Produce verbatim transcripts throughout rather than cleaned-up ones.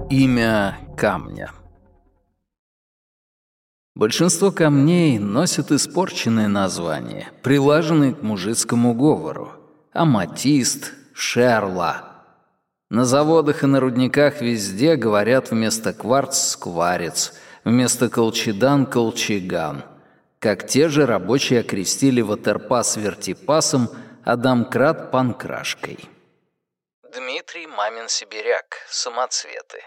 Имя камня. Большинство камней носят испорченные названия, прилаженные к мужицкому говору. Аматист, шерла. На заводах и на рудниках везде говорят вместо кварц — скварец, вместо колчедан — колчеган. Как те же рабочие окрестили ватерпас вертипасом, а домкрат — панкрашкой. Дмитрий Мамин-Сибиряк. Самоцветы.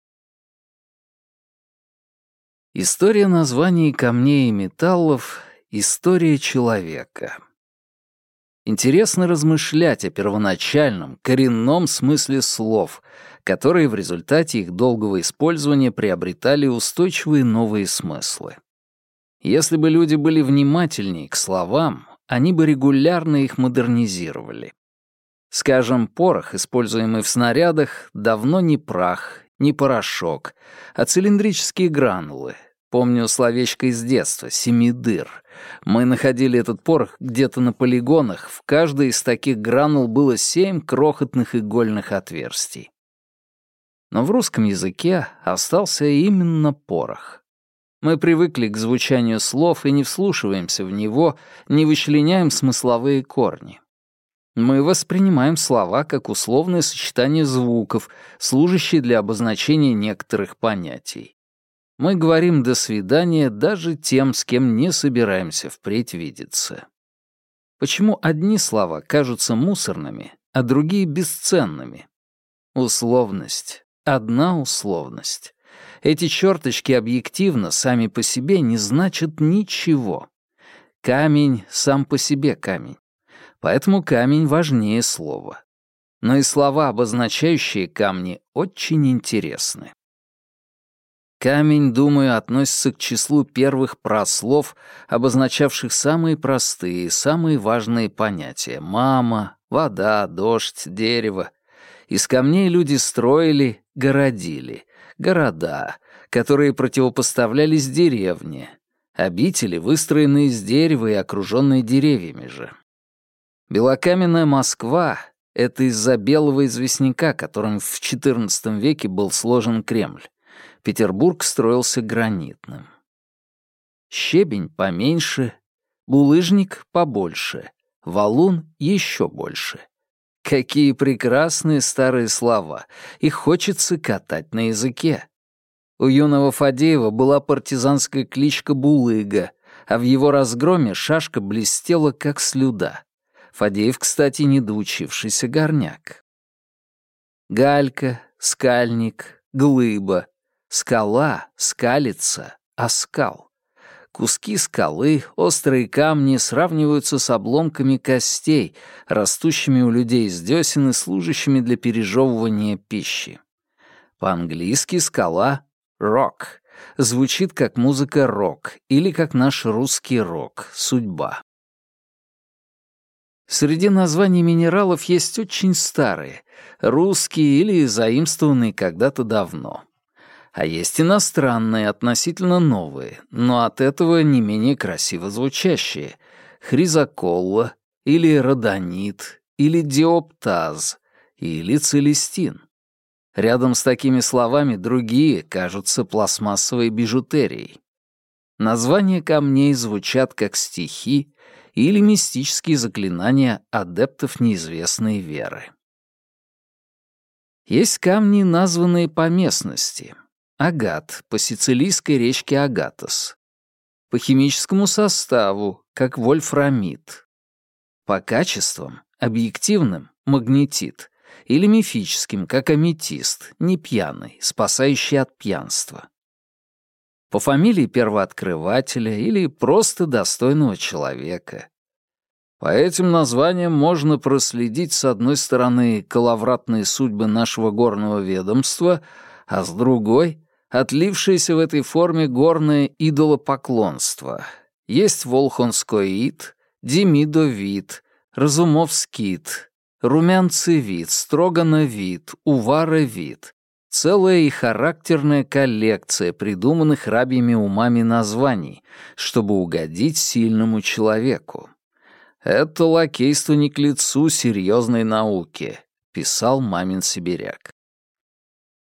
История названий камней и металлов — история человека. Интересно размышлять о первоначальном, коренном смысле слов, которые в результате их долгого использования приобретали устойчивые новые смыслы. Если бы люди были внимательнее к словам, они бы регулярно их модернизировали. Скажем, порох, используемый в снарядах, давно не прах, не порошок, а цилиндрические гранулы. Помню словечко из детства — «семидыр». Мы находили этот порох где-то на полигонах, в каждой из таких гранул было семь крохотных игольных отверстий. Но в русском языке остался именно порох. Мы привыкли к звучанию слов и не вслушиваемся в него, не вычленяем смысловые корни. Мы воспринимаем слова как условное сочетание звуков, служащие для обозначения некоторых понятий. Мы говорим «до свидания» даже тем, с кем не собираемся впредь видеться. Почему одни слова кажутся мусорными, а другие — бесценными? Условность. Одна условность. Эти черточки объективно сами по себе не значат ничего. Камень сам по себе камень. Поэтому камень важнее слова. Но и слова, обозначающие камни, очень интересны. Камень, думаю, относится к числу первых праслов, обозначавших самые простые, самые важные понятия — мама, вода, дождь, дерево. Из камней люди строили, городили, города, которые противопоставлялись деревне, обители, выстроенные из дерева и окруженные деревьями же. Белокаменная Москва — это из-за белого известняка, которым в четырнадцатом веке был сложен Кремль. Петербург строился гранитным. Щебень поменьше, булыжник побольше, валун еще больше. Какие прекрасные старые слова, их хочется катать на языке. У юного Фадеева была партизанская кличка Булыга, а в его разгроме шашка блестела, как слюда. Фадеев, кстати, недоучившийся горняк. Галька, скальник, глыба, скала, скалица, оскал. Куски скалы, острые камни сравниваются с обломками костей, растущими у людей из десен и служащими для пережевывания пищи. По-английски скала — rock, звучит как музыка рок или как наш русский рок — судьба. Среди названий минералов есть очень старые, русские или заимствованные когда-то давно. А есть иностранные, относительно новые, но от этого не менее красиво звучащие. Хризоколла, или родонит, или диоптаз, или целестин. Рядом с такими словами другие кажутся пластмассовой бижутерией. Названия камней звучат как стихи или мистические заклинания адептов неизвестной веры. Есть камни, названные по местности. Агат, по сицилийской речке Агатос. По химическому составу, как вольфрамид. По качествам, объективным, магнетит. Или мифическим, как аметист, не пьяный, спасающий от пьянства. По фамилии первооткрывателя или просто достойного человека. По этим названиям можно проследить, с одной стороны, коловратные судьбы нашего горного ведомства, а с другой — отлившееся в этой форме горное идолопоклонство. Есть волхонскоид, демидовид, разумовскит, румянцевид, строгановид, уваровид. Целая и характерная коллекция придуманных рабьими умами названий, чтобы угодить сильному человеку. «Это лакейство не к лицу серьезной науки», — писал Мамин-Сибиряк.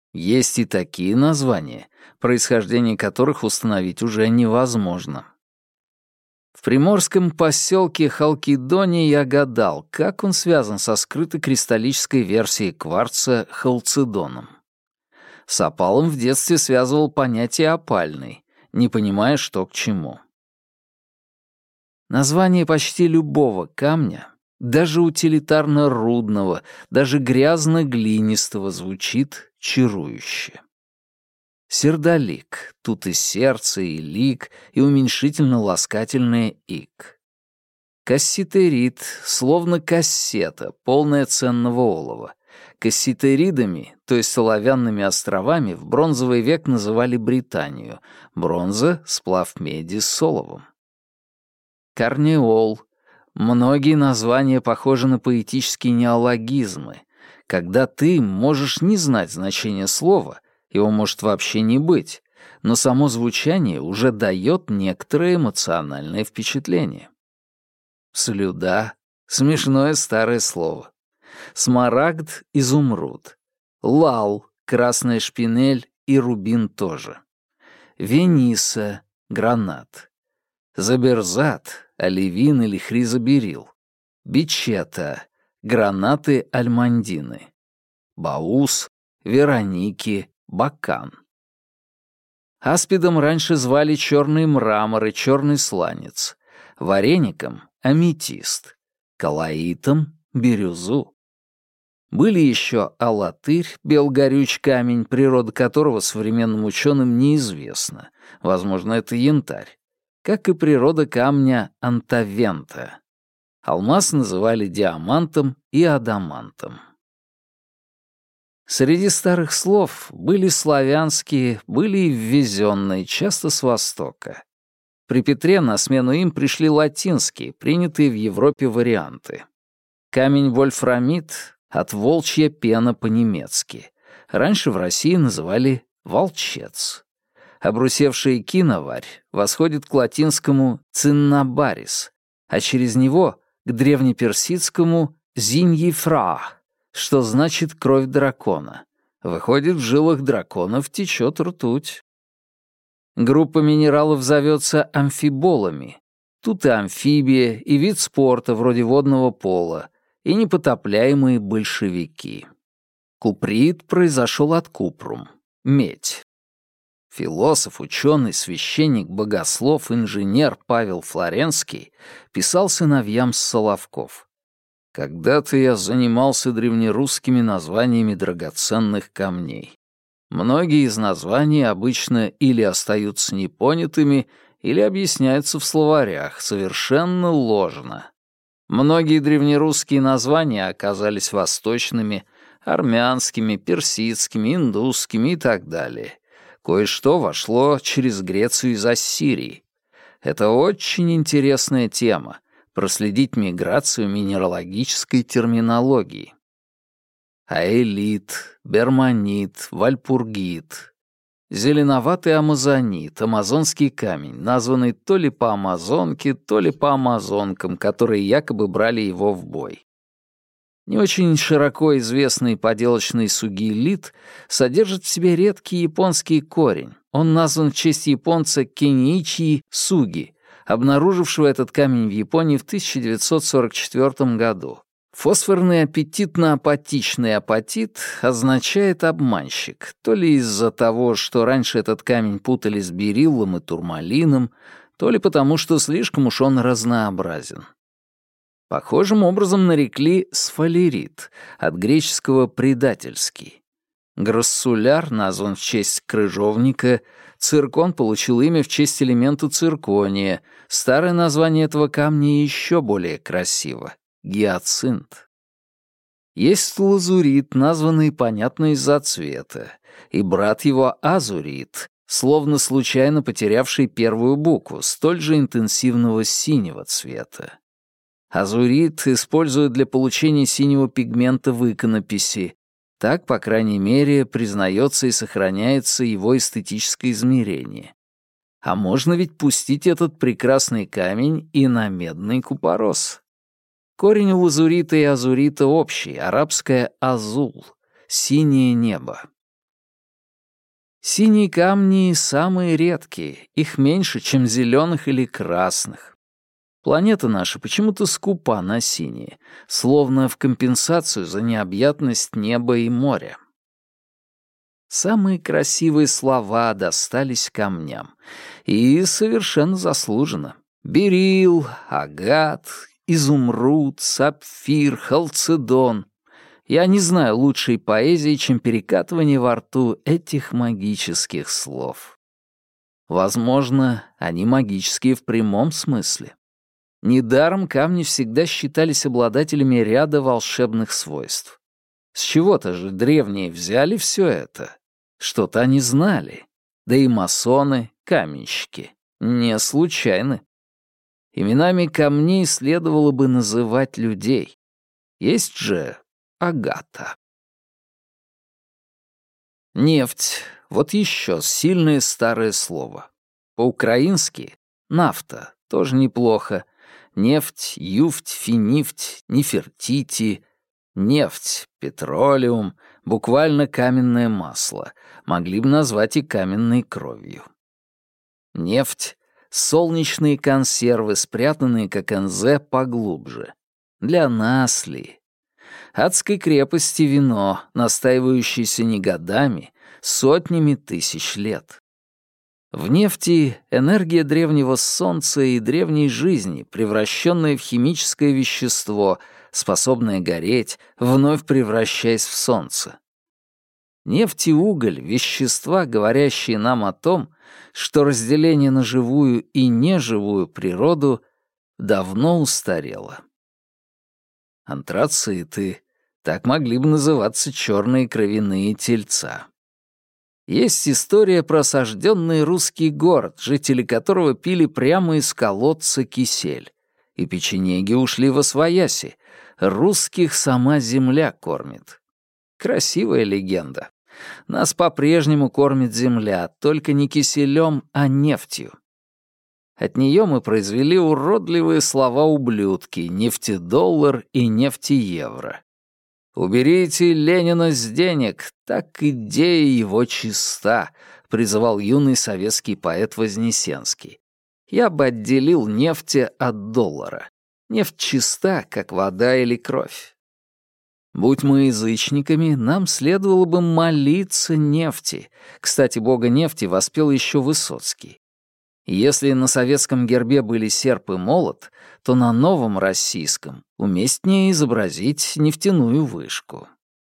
Есть и такие названия, происхождение которых установить уже невозможно. В приморском поселке Халкидоне я гадал, как он связан со скрытой кристаллической версией кварца халцедоном. С опалом в детстве связывал понятие «опальный», не понимая, что к чему. Название почти любого камня, даже утилитарно-рудного, даже грязно-глинистого, звучит чарующе. Сердолик, тут и сердце, и лик, и уменьшительно-ласкательное ик. Касситерит, словно кассета, полная ценного олова. Касситеридами, то есть оловянными островами, в бронзовый век называли Британию. Бронза — сплав меди с оловом. Карнеол. Многие названия похожи на поэтические неологизмы, когда ты можешь не знать значение слова, его может вообще не быть, но само звучание уже дает некоторое эмоциональное впечатление. Слюда — смешное старое слово. Смарагд — изумруд. Лал — красная шпинель и рубин тоже. Вениса — гранат. Заберзат — оливин или хризоберил. Бичета — гранаты альмандины. Баус — вероники, бакан. Аспидом раньше звали черный мрамор и черный сланец. Вареником — аметист. Калаитом — бирюзу. Были еще алатырь, белгорюч камень, природа которого современным ученым неизвестна. Возможно, это янтарь. Как и природа камня антавента. Алмаз называли диамантом и адамантом. Среди старых слов были славянские, были и ввезенные, часто с Востока. При Петре на смену им пришли латинские, принятые в Европе варианты. Камень вольфрамит — от волчья пена по-немецки. Раньше в России называли волчец. Обрусевший киноварь восходит к латинскому «циннабарис», а через него — к древнеперсидскому «зиньефра», что значит «кровь дракона». Выходит, в жилах драконов течет ртуть. Группа минералов зовется амфиболами. Тут и амфибия, и вид спорта вроде водного пола, и непотопляемые большевики. Куприт произошел от купрум — медь. Философ, ученый, священник, богослов, инженер Павел Флоренский писал сыновьям с Соловков: «Когда-то я занимался древнерусскими названиями драгоценных камней. Многие из названий обычно или остаются непонятыми, или объясняются в словарях совершенно ложно. Многие древнерусские названия оказались восточными, армянскими, персидскими, индусскими и так далее. Кое-что вошло через Грецию из Ассирии. Это очень интересная тема — проследить миграцию минералогической терминологии. Аэлит, берманит, вальпургит. Зеленоватый амазонит, амазонский камень, названный то ли по амазонке, то ли по амазонкам, которые якобы брали его в бой. Не очень широко известный поделочный сугилит содержит в себе редкий японский корень. Он назван в честь японца Кеничи Суги, обнаружившего этот камень в Японии в тысяча девятьсот сорок четвёртом году. Фосфорный аппетитно-апатичный апатит означает «обманщик», то ли из-за того, что раньше этот камень путали с бериллом и турмалином, то ли потому, что слишком уж он разнообразен. Похожим образом нарекли сфалерит, от греческого «предательский». Грассуляр назван в честь крыжовника, циркон получил имя в честь элемента циркония, старое название этого камня еще более красиво — гиацинт. Есть лазурит, названный понятно из-за цвета, и брат его азурит, словно случайно потерявший первую букву, столь же интенсивного синего цвета. Азурит используют для получения синего пигмента в иконописи. Так, по крайней мере, признается и сохраняется его эстетическое измерение. А можно ведь пустить этот прекрасный камень и на медный купорос. Корень у лазурита и азурита общий, арабское «азул» — синее небо. Синие камни самые редкие, их меньше, чем зеленых или красных. Планета наша почему-то скупа на синие, словно в компенсацию за необъятность неба и моря. Самые красивые слова достались камням, и совершенно заслуженно. Берил, агат, изумруд, сапфир, халцедон. Я не знаю лучшей поэзии, чем перекатывание во рту этих магических слов. Возможно, они магические в прямом смысле. Недаром камни всегда считались обладателями ряда волшебных свойств. С чего-то же древние взяли все это. Что-то они знали. Да и масоны, каменщики, не случайны. Именами камней следовало бы называть людей. Есть же Агата. Нефть — вот еще сильное старое слово. По-украински — нафта, тоже неплохо. Нефть, юфть, финифть, нефертити. Нефть, петролеум, буквально каменное масло. Могли бы назвать и каменной кровью. Нефть — солнечные консервы, спрятанные, как эн зэ, поглубже. Для нас ли? Адской крепости вино, настаивающееся не годами, сотнями тысяч лет. В нефти энергия древнего солнца и древней жизни, превращенная в химическое вещество, способное гореть, вновь превращаясь в солнце. Нефть и уголь — вещества, говорящие нам о том, что разделение на живую и неживую природу давно устарело. Антрациты — так могли бы называться черные кровяные тельца. Есть история про осажденный русский город, жители которого пили прямо из колодца кисель. И печенеги ушли восвояси. Русских сама земля кормит. Красивая легенда. Нас по-прежнему кормит земля, только не киселем, а нефтью. От нее мы произвели уродливые слова-ублюдки «нефтедоллар» и «нефтеевро». «Уберите Ленина с денег, так идея его чиста», — призывал юный советский поэт Вознесенский. «Я бы отделил нефти от доллара. Нефть чиста, как вода или кровь». Будь мы язычниками, нам следовало бы молиться нефти. Кстати, бога нефти воспел еще Высоцкий. Если на советском гербе были серп и молот, то на новом российском уместнее изобразить нефтяную вышку.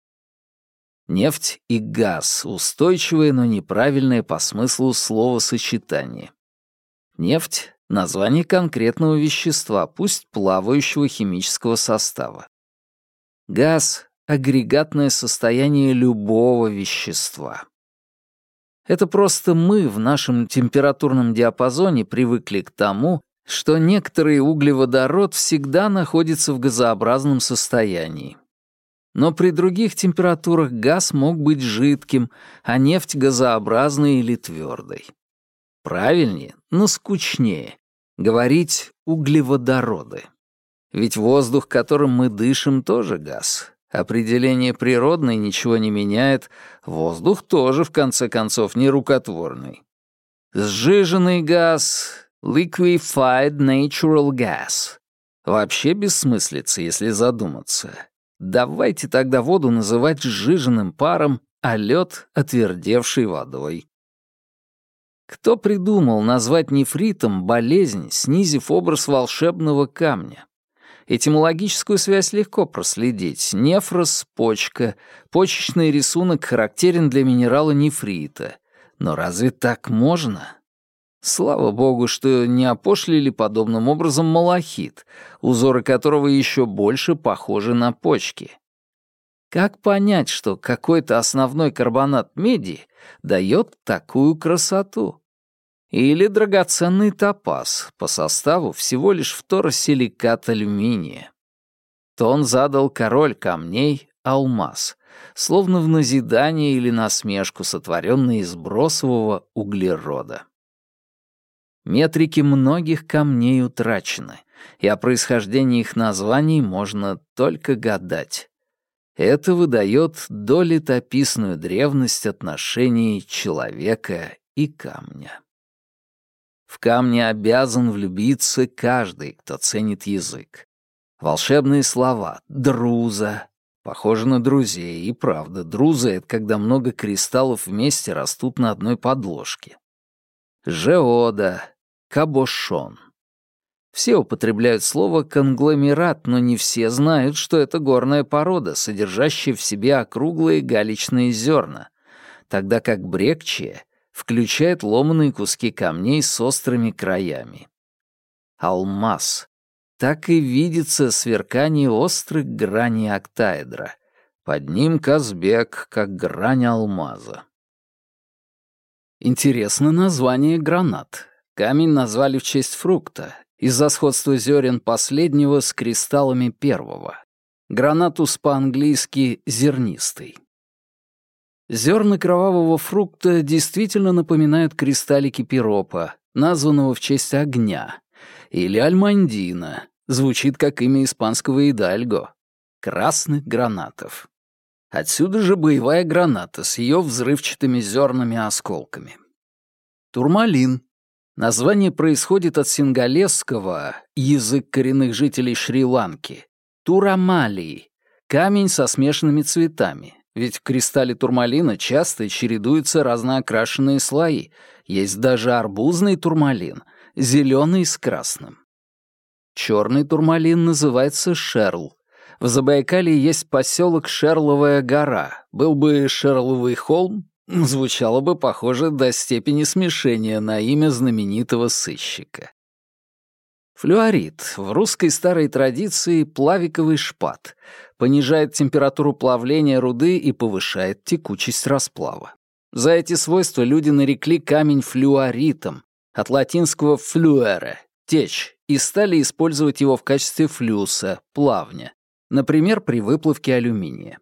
Нефть и газ — устойчивое, но неправильное по смыслу словосочетание. Нефть — название конкретного вещества, пусть плавающего химического состава. Газ — агрегатное состояние любого вещества. Это просто мы в нашем температурном диапазоне привыкли к тому, что некоторый углеводород всегда находится в газообразном состоянии. Но при других температурах газ мог быть жидким, а нефть — газообразной или твердой. Правильнее, но скучнее — говорить углеводороды. Ведь воздух, которым мы дышим, тоже газ. Определение природное ничего не меняет, воздух тоже, в конце концов, не рукотворный. Сжиженный газ — liquefied natural gas. Вообще бессмыслица, если задуматься. Давайте тогда воду называть сжиженным паром, а лед — отвердевшей водой. Кто придумал назвать нефритом болезнь, снизив образ волшебного камня? Этимологическую связь легко проследить. Нефрос — почка, почечный рисунок характерен для минерала нефрита. Но разве так можно? Слава богу, что не опошлили подобным образом малахит, узоры которого еще больше похожи на почки. Как понять, что какой-то основной карбонат меди дает такую красоту? Или драгоценный топаз, по составу всего лишь фторосиликат алюминия. Тон задал король камней — алмаз, словно в назидание или насмешку, сотворенный из бросового углерода. Метрики многих камней утрачены, и о происхождении их названий можно только гадать. Это выдает долетописную древность отношений человека и камня. В камне обязан влюбиться каждый, кто ценит язык. Волшебные слова «друза» похожи на друзей, и правда, друза — это когда много кристаллов вместе растут на одной подложке. Жеода, кабошон. Все употребляют слово «конгломерат», но не все знают, что это горная порода, содержащая в себе округлые галечные зерна, тогда как брекчия включает ломаные куски камней с острыми краями. Алмаз. Так и видится сверкание острых граней октаэдра. Под ним Казбек, как грань алмаза. Интересно название гранат. Камень назвали в честь фрукта, из-за сходства зерен последнего с кристаллами первого. Гранатус по-английски «зернистый». Зерна кровавого фрукта действительно напоминают кристаллики пиропа, названного в честь огня, или альмандина, звучит как имя испанского идальго, красных гранатов. Отсюда же боевая граната с ее взрывчатыми зернами-осколками. Турмалин. Название происходит от сингалесского, язык коренных жителей Шри-Ланки, турамалии, камень со смешанными цветами, ведь в кристалле турмалина часто чередуются разnooкрашенные слои, есть даже арбузный турмалин, зеленый с красным. Черный турмалин называется шерл. В Забайкалье есть поселок Шерловая гора. Был бы Шерловый холм, звучало бы похоже до степени смешения на имя знаменитого сыщика. Флюорит в русской старой традиции плавиковый шпат, понижает температуру плавления руды и повышает текучесть расплава. За эти свойства люди нарекли камень флюоритом, от латинского «fluere» — течь, и стали использовать его в качестве флюса, плавня, например, при выплавке алюминия.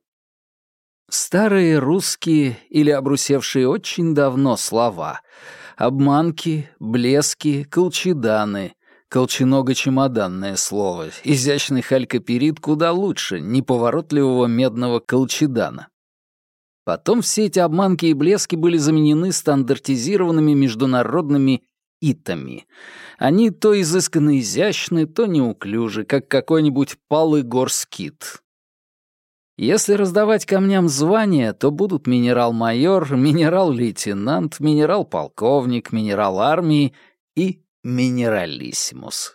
Старые русские или обрусевшие очень давно слова — обманки, блески, колчеданы, колченого-чемоданное слово, изящный халькоперит куда лучше неповоротливого медного колчедана. Потом все эти обманки и блески были заменены стандартизированными международными итами. Они то изысканно изящны, то неуклюжи, как какой-нибудь палый горскит. Если раздавать камням звания, то будут минерал-майор, минерал-лейтенант, минерал-полковник, минерал армии и минералиссимус.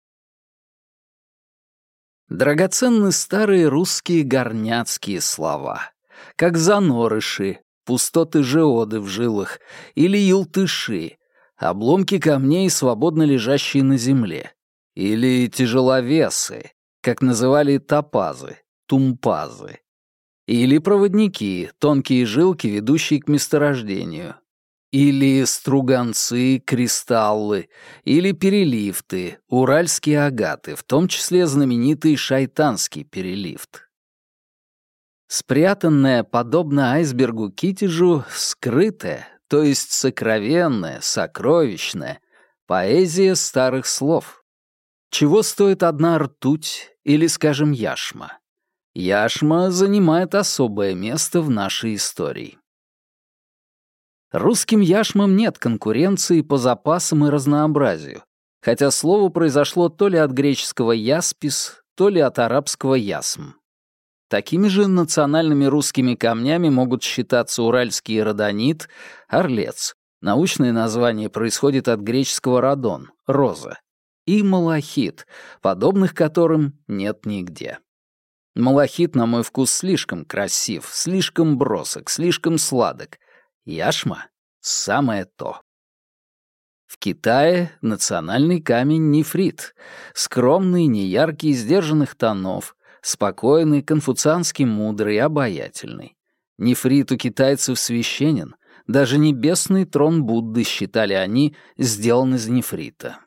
Драгоценны старые русские горняцкие слова, как занорыши, пустоты жеоды в жилах или елтыши, обломки камней, свободно лежащие на земле, или тяжеловесы, как называли топазы, тумпазы, или проводники, тонкие жилки, ведущие к месторождению, или струганцы, кристаллы, или переливты, уральские агаты, в том числе знаменитый шайтанский переливт. Спрятанное, подобно айсбергу-китежу, скрытое, то есть сокровенное, сокровищное, поэзия старых слов. Чего стоит одна ртуть или, скажем, яшма? Яшма занимает особое место в нашей истории. Русским яшмам нет конкуренции по запасам и разнообразию, хотя слово произошло то ли от греческого «яспис», то ли от арабского «ясм». Такими же национальными русскими камнями могут считаться уральский родонит, орлец, научное название происходит от греческого «родон» — роза, и малахит, подобных которым нет нигде. Малахит, на мой вкус, слишком красив, слишком бросок, слишком сладок. Яшма — самое то. В Китае национальный камень нефрит, скромный, неяркий, сдержанных тонов, спокойный, конфуциански мудрый, обаятельный. Нефрит у китайцев священен, даже небесный трон Будды, считали они, сделан из нефрита.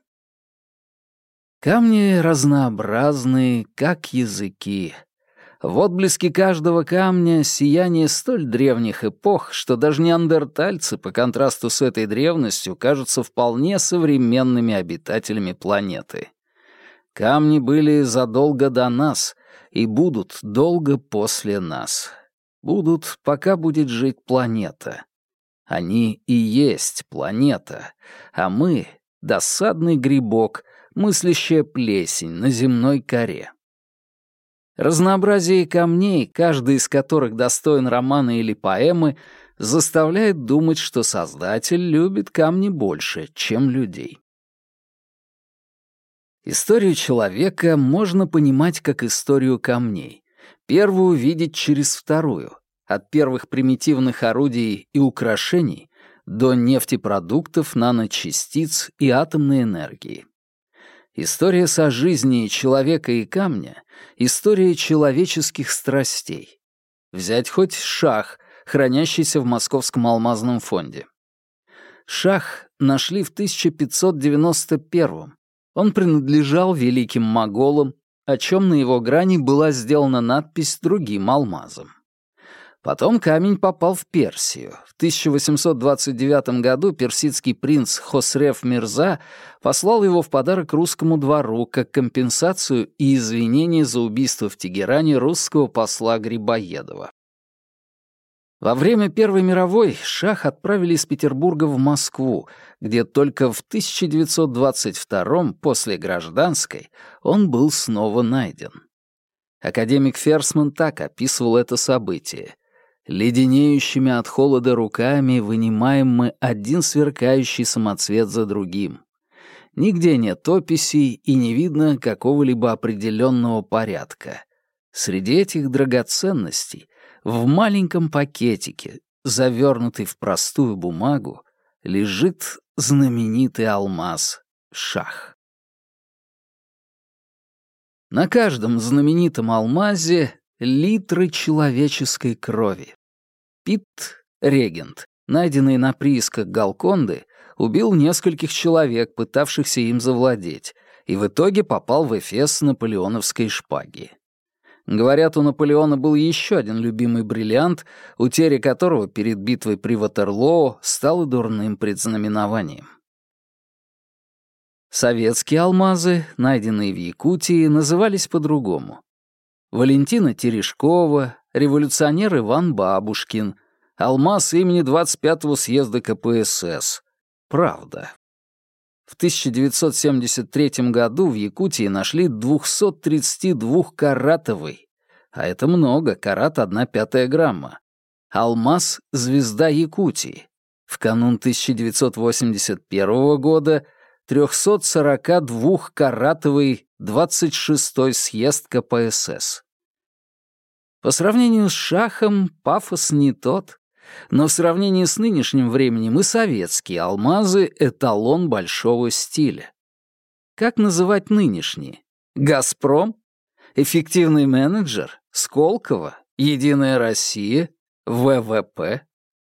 Камни разнообразны, как языки. В отблеске каждого камня сияние столь древних эпох, что даже неандертальцы по контрасту с этой древностью кажутся вполне современными обитателями планеты. Камни были задолго до нас, и будут долго после нас. Будут, пока будет жить планета. Они и есть планета, а мы — досадный грибок, мыслящая плесень на земной коре. Разнообразие камней, каждый из которых достоин романа или поэмы, заставляет думать, что Создатель любит камни больше, чем людей. Историю человека можно понимать как историю камней. Первую видеть через вторую, от первых примитивных орудий и украшений до нефтепродуктов, наночастиц и атомной энергии. История сожжизни человека и камня — история человеческих страстей. Взять хоть шах, хранящийся в Московском алмазном фонде. Шах нашли в тысяча пятьсот девяносто первом. Он принадлежал великим моголам, о чем на его грани была сделана надпись другим алмазом. Потом камень попал в Персию. В тысяча восемьсот двадцать девятом году персидский принц Хосрев Мирза послал его в подарок русскому двору как компенсацию и извинение за убийство в Тегеране русского посла Грибоедова. Во время Первой мировой шах отправили из Петербурга в Москву, где только в тысяча девятьсот двадцать втором, после гражданской, он был снова найден. Академик Ферсман так описывал это событие. «Леденеющими от холода руками вынимаем мы один сверкающий самоцвет за другим. Нигде нет описей и не видно какого-либо определенного порядка. Среди этих драгоценностей в маленьком пакетике, завернутый в простую бумагу, лежит знаменитый алмаз шах». На каждом знаменитом алмазе литры человеческой крови. Пит Регент, найденный на приисках Галконды, убил нескольких человек, пытавшихся им завладеть, и в итоге попал в эфес с наполеоновской шпаги. Говорят, у Наполеона был еще один любимый бриллиант, утеря которого перед битвой при Ватерлоо стала дурным предзнаменованием. Советские алмазы, найденные в Якутии, назывались по-другому. Валентина Терешкова, революционер Иван Бабушкин, алмаз имени двадцать пятого съезда ка пэ эс эс. Правда. В тысяча девятьсот семьдесят третьем году в Якутии нашли двухсоттридцатидвухкаратовый, а это много, карат одна пятая грамма, алмаз «Звезда Якутии». В канун тысяча девятьсот восемьдесят первого года трехсотсорокадвухкаратовый двадцать шестой съезд ка пэ эс эс. По сравнению с шахом пафос не тот, но в сравнении с нынешним временем и советские алмазы — эталон большого стиля. Как называть нынешние? «Газпром»? «Эффективный менеджер»? «Сколково»? «Единая Россия»? вэ вэ пэ?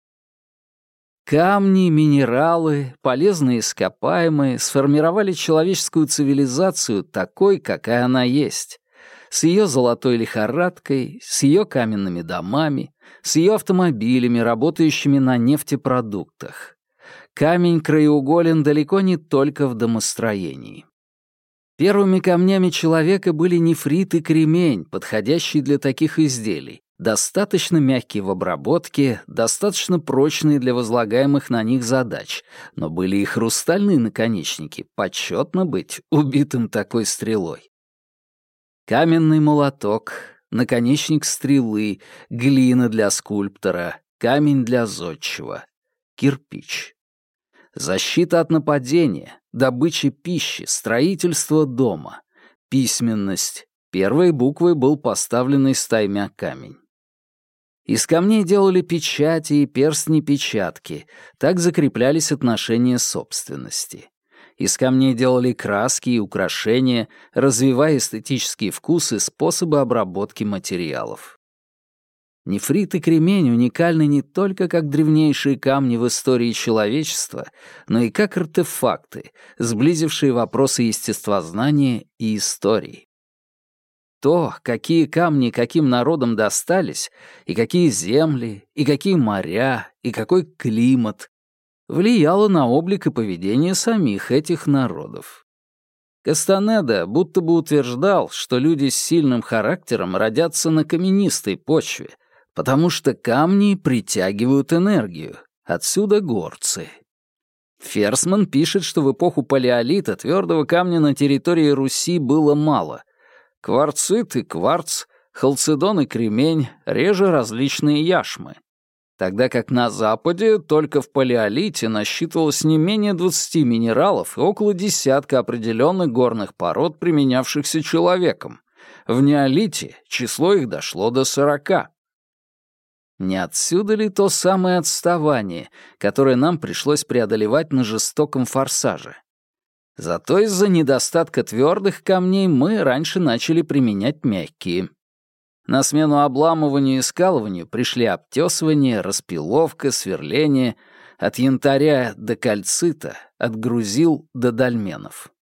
Камни, минералы, полезные ископаемые сформировали человеческую цивилизацию такой, какая она есть. С ее золотой лихорадкой, с ее каменными домами, с ее автомобилями, работающими на нефтепродуктах. Камень краеуголен далеко не только в домостроении. Первыми камнями человека были нефрит и кремень, подходящие для таких изделий, достаточно мягкие в обработке, достаточно прочные для возлагаемых на них задач, но были и хрустальные наконечники, почетно быть убитым такой стрелой. Каменный молоток, наконечник стрелы, глина для скульптора, камень для зодчего, кирпич. Защита от нападения, добыча пищи, строительство дома, письменность. Первой буквой был поставленный стаймя камень. Из камней делали печати и перстни-печатки, так закреплялись отношения собственности. Из камней делали краски и украшения, развивая эстетические вкусы и способы обработки материалов. Нефрит и кремень уникальны не только как древнейшие камни в истории человечества, но и как артефакты, сблизившие вопросы естествознания и истории. То, какие камни каким народам достались, и какие земли, и какие моря, и какой климат, влияло на облик и поведение самих этих народов. Кастанеда будто бы утверждал, что люди с сильным характером родятся на каменистой почве, потому что камни притягивают энергию, отсюда горцы. Ферсман пишет, что в эпоху палеолита твердого камня на территории Руси было мало. Кварцит и кварц, халцедон и кремень, реже различные яшмы. Тогда как на Западе только в палеолите насчитывалось не менее двадцати минералов и около десятка определенных горных пород, применявшихся человеком. В неолите число их дошло до сорока. Не отсюда ли то самое отставание, которое нам пришлось преодолевать на жестоком форсаже? Зато из-за недостатка твердых камней мы раньше начали применять мягкие. На смену обламыванию и скалыванию пришли обтесывание, распиловка, сверление, от янтаря до кальцита, от грузил до дольменов.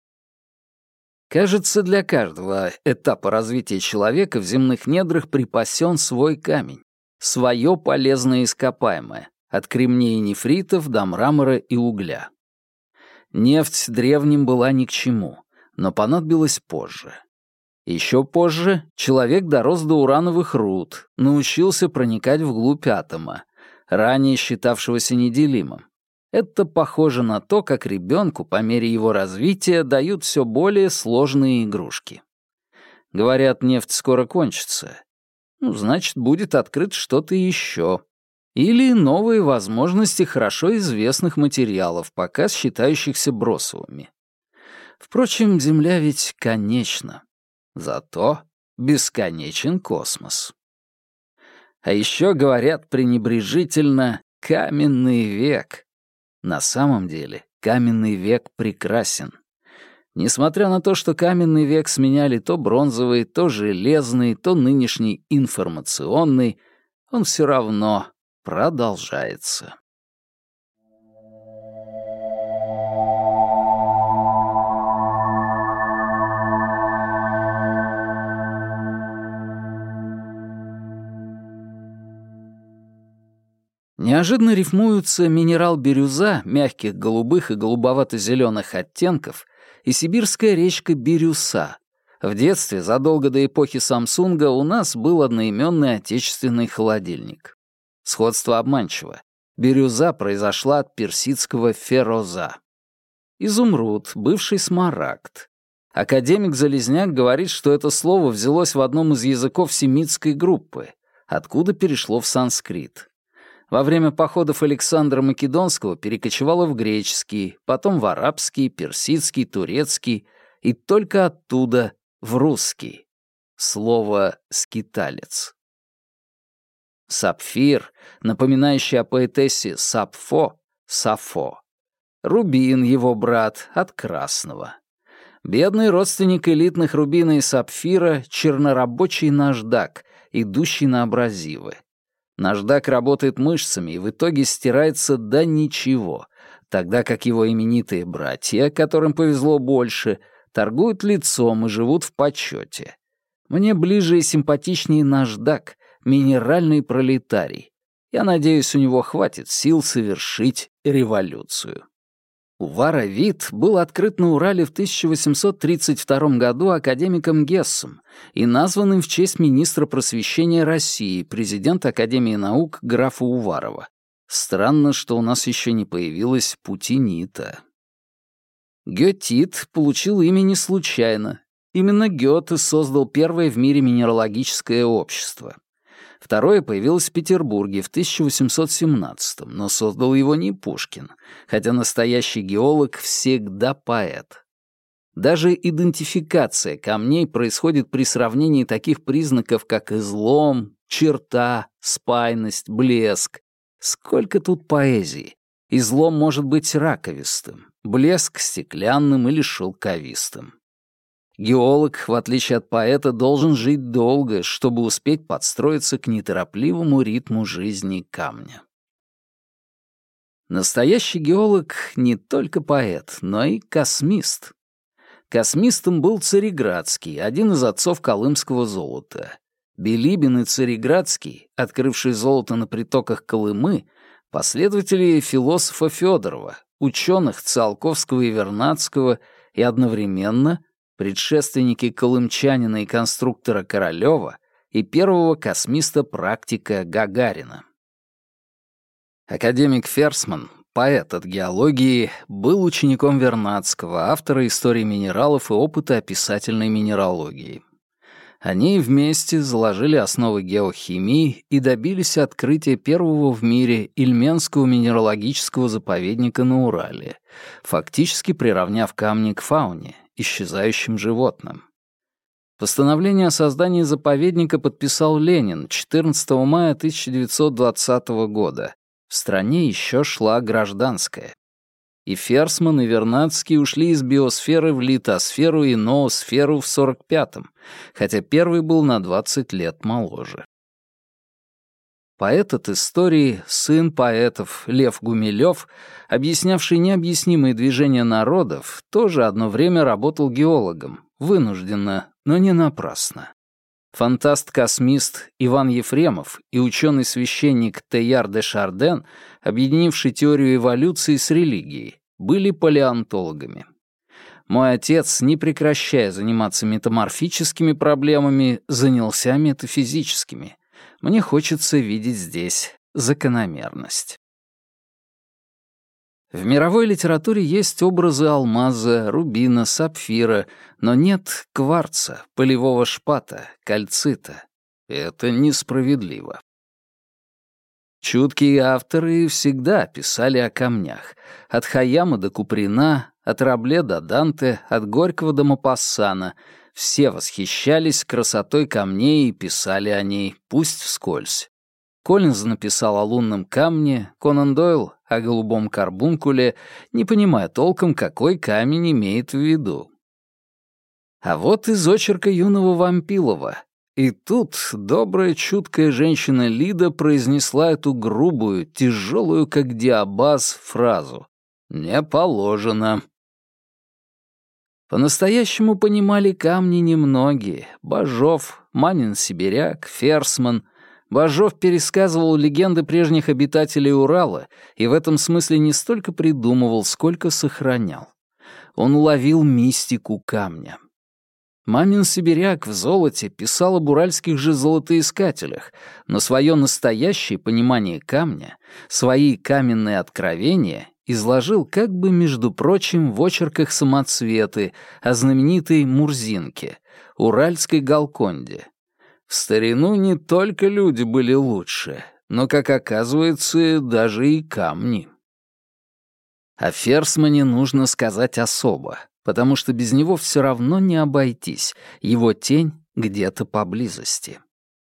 Кажется, для каждого этапа развития человека в земных недрах припасен свой камень, свое полезное ископаемое, от кремней и нефритов до мрамора и угля. Нефть древним была ни к чему, но понадобилась позже. Еще позже человек дорос до урановых руд, научился проникать вглубь атома, ранее считавшегося неделимым. Это похоже на то, как ребенку по мере его развития дают все более сложные игрушки. Говорят, нефть скоро кончится. Ну, значит, будет открыто что-то еще. Или новые возможности хорошо известных материалов, пока считающихся бросовыми. Впрочем, Земля ведь конечна. Зато бесконечен космос. А еще говорят пренебрежительно «каменный век». На самом деле каменный век прекрасен. Несмотря на то, что каменный век сменяли то бронзовый, то железный, то нынешний информационный, он все равно продолжается. Неожиданно рифмуются минерал-бирюза мягких голубых и голубовато-зеленых оттенков и сибирская речка Бирюса. В детстве, задолго до эпохи Самсунга, у нас был одноименный отечественный холодильник. Сходство обманчиво. Бирюза произошла от персидского фероза. Изумруд, бывший смарагд. Академик Залезняк говорит, что это слово взялось в одном из языков семитской группы, откуда перешло в санскрит. Во время походов Александра Македонского перекочевало в греческий, потом в арабский, персидский, турецкий и только оттуда в русский. Слово «скиталец». Сапфир, напоминающий о поэтессе Сапфо, Сафо. Рубин, его брат, от красного. Бедный родственник элитных рубина и сапфира — чернорабочий наждак, идущий на абразивы. Наждак работает мышцами и в итоге стирается до ничего, тогда как его именитые братья, которым повезло больше, торгуют лицом и живут в почете. Мне ближе и симпатичнее наждак, минеральный пролетарий. Я надеюсь, у него хватит сил совершить революцию. Увара-Вит был открыт на Урале в тысяча восемьсот тридцать втором году академиком Гессом и назван им в честь министра просвещения России, президента Академии наук графа Уварова. Странно, что у нас еще не появилась путинита. Гетит получил имя не случайно. Именно Гёте создал первое в мире минералогическое общество. Второе появилось в Петербурге в тысяча восемьсот семнадцатом, но создал его не Пушкин, хотя настоящий геолог всегда поэт. Даже идентификация камней происходит при сравнении таких признаков, как излом, черта, спайность, блеск. Сколько тут поэзии! Излом может быть раковистым, блеск — стеклянным или шелковистым. Геолог, в отличие от поэта, должен жить долго, чтобы успеть подстроиться к неторопливому ритму жизни камня. Настоящий геолог не только поэт, но и космист. Космистом был Цареградский, один из отцов колымского золота. Билибин и Цареградский, открывшие золото на притоках Колымы, последователи философа Федорова, ученых Циолковского и Вернадского и одновременно предшественники колымчанина и конструктора Королёва и первого космиста-практика Гагарина. Академик Ферсман, поэт от геологии, был учеником Вернадского, автора истории минералов и опыта описательной минералогии. Они вместе заложили основы геохимии и добились открытия первого в мире Ильменского минералогического заповедника на Урале, фактически приравняв камни к фауне, исчезающим животным. Постановление о создании заповедника подписал Ленин четырнадцатого мая тысяча девятьсот двадцатого года. В стране еще шла гражданская. И Ферсман, и Вернадский ушли из биосферы в литосферу и ноосферу в сорок пятом, хотя первый был на двадцать лет моложе. Поэт от истории, сын поэтов Лев Гумилев, объяснявший необъяснимые движения народов, тоже одно время работал геологом, вынужденно, но не напрасно. Фантаст-космист Иван Ефремов и ученый-священник Тейяр де Шарден, объединивший теорию эволюции с религией, были палеонтологами. Мой отец, не прекращая заниматься метаморфическими проблемами, занялся метафизическими. Мне хочется видеть здесь закономерность. В мировой литературе есть образы алмаза, рубина, сапфира, но нет кварца, полевого шпата, кальцита. Это несправедливо. Чуткие авторы всегда писали о камнях. От Хайяма до Куприна, от Рабле до Данте, от Горького до Мопассана. Все восхищались красотой камней и писали о ней, пусть вскользь. Коллинз написал о лунном камне, Конан Дойл — о голубом карбункуле, не понимая толком, какой камень имеет в виду. А вот из очерка юного Вампилова. И тут добрая, чуткая женщина Лида произнесла эту грубую, тяжелую, как диабаз, фразу «Не положено». По-настоящему понимали камни немногие. Бажов, Манин Сибиряк, Ферсман. Бажов пересказывал легенды прежних обитателей Урала и в этом смысле не столько придумывал, сколько сохранял. Он уловил мистику камня. Мамин Сибиряк в «Золоте» писал об уральских же золотоискателях, но свое настоящее понимание камня, свои каменные откровения изложил как бы, между прочим, в очерках «Самоцветы» о знаменитой Мурзинке, уральской Галконде. В старину не только люди были лучше, но, как оказывается, даже и камни. О Ферсмане нужно сказать особо, потому что без него все равно не обойтись, его тень где-то поблизости.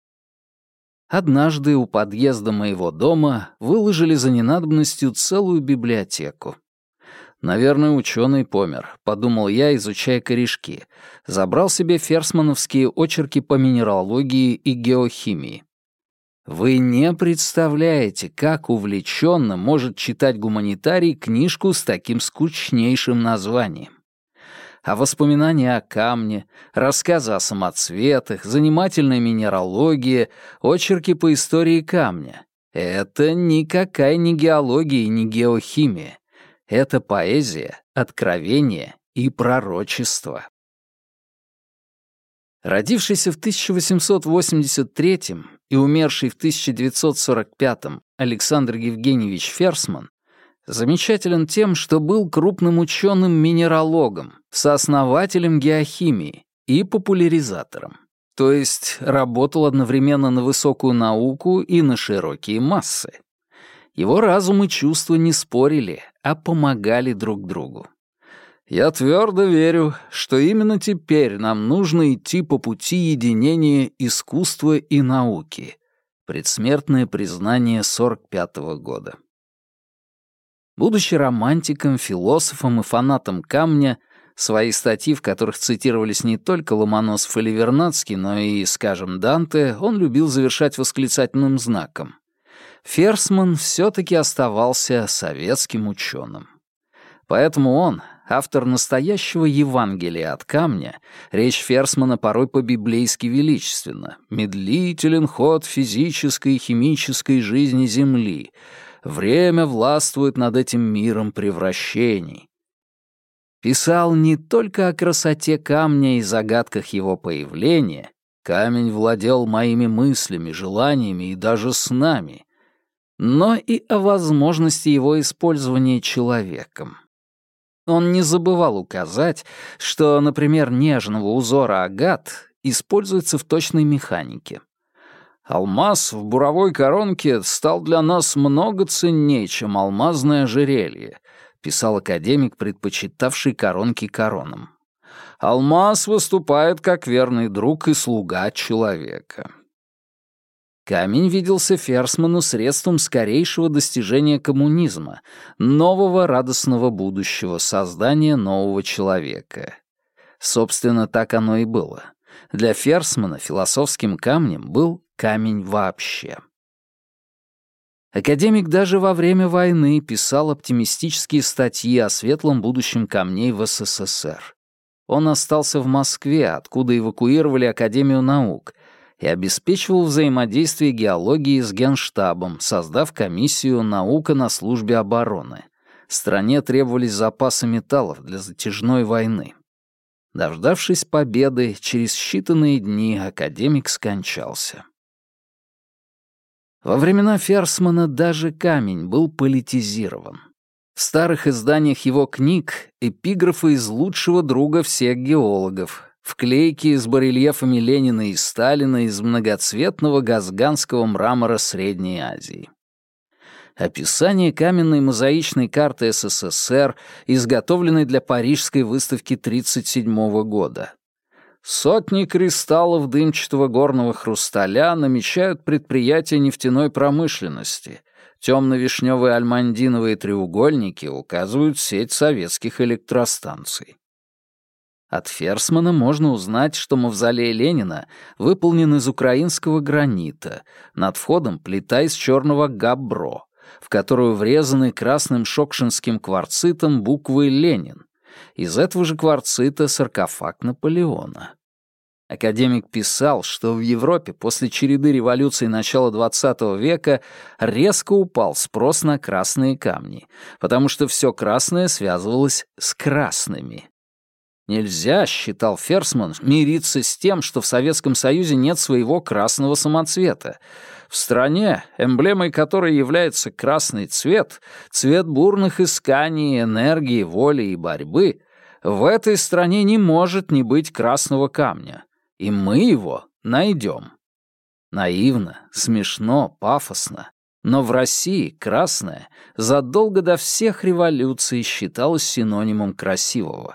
Однажды у подъезда моего дома выложили за ненадобностью целую библиотеку. «Наверное, ученый помер», — подумал я, изучая корешки. Забрал себе ферсмановские очерки по минералогии и геохимии. Вы не представляете, как увлеченно может читать гуманитарий книжку с таким скучнейшим названием. А воспоминания о камне, рассказы о самоцветах, занимательная минералогия, очерки по истории камня — это никакая не геология и не геохимия. Это поэзия, откровение и пророчество. Родившийся в тысяча восемьсот восемьдесят третьем и умерший в тысяча девятьсот сорок пятом Александр Евгеньевич Ферсман замечателен тем, что был крупным ученым-минералогом, сооснователем геохимии и популяризатором. То есть работал одновременно на высокую науку и на широкие массы. Его разум и чувства не спорили, а помогали друг другу. Я твердо верю, что именно теперь нам нужно идти по пути единения искусства и науки. Предсмертное признание сорок пятого года. Будучи романтиком, философом и фанатом камня, свои статьи, в которых цитировались не только Ломоносов или Вернадский, но и, скажем, Данте, он любил завершать восклицательным знаком. Ферсман все-таки оставался советским ученым. Поэтому он, автор настоящего Евангелия от камня, речь Ферсмана порой по-библейски величественна, медлителен ход физической и химической жизни Земли, время властвует над этим миром превращений. Писал не только о красоте камня и загадках его появления, камень владел моими мыслями, желаниями и даже снами, но и о возможности его использования человеком. Он не забывал указать, что, например, нежного узора агат используется в точной механике. «Алмаз в буровой коронке стал для нас много ценнее, чем алмазное ожерелье», писал академик, предпочитавший коронки коронам. «Алмаз выступает как верный друг и слуга человека». Камень виделся Ферсману средством скорейшего достижения коммунизма, нового радостного будущего, создания нового человека. Собственно, так оно и было. Для Ферсмана философским камнем был камень вообще. Академик даже во время войны писал оптимистические статьи о светлом будущем камней в СССР. Он остался в Москве, откуда эвакуировали Академию наук, и обеспечивал взаимодействие геологии с Генштабом, создав комиссию «Наука на службе обороны». Стране требовались запасы металлов для затяжной войны. Дождавшись победы, через считанные дни академик скончался. Во времена Ферсмана даже камень был политизирован. В старых изданиях его книг эпиграфы из лучшего друга всех геологов, вклейки с барельефами Ленина и Сталина из многоцветного газганского мрамора Средней Азии. Описание каменной мозаичной карты СССР, изготовленной для Парижской выставки тридцать седьмого года. Сотни кристаллов дымчатого горного хрусталя намечают предприятия нефтяной промышленности. Темно-вишневые альмандиновые треугольники указывают сеть советских электростанций. От Ферсмана можно узнать, что мавзолей Ленина выполнен из украинского гранита, над входом плита из черного габбро, в которую врезаны красным шокшинским кварцитом буквы «Ленин». Из этого же кварцита саркофаг Наполеона. Академик писал, что в Европе после череды революций начала двадцатого века резко упал спрос на красные камни, потому что все красное связывалось с красными. Нельзя, считал Ферсман, мириться с тем, что в Советском Союзе нет своего красного самоцвета. В стране, эмблемой которой является красный цвет, цвет бурных исканий, энергии, воли и борьбы, в этой стране не может не быть красного камня. И мы его найдем. Наивно, смешно, пафосно. Но в России красное задолго до всех революций считалось синонимом красивого.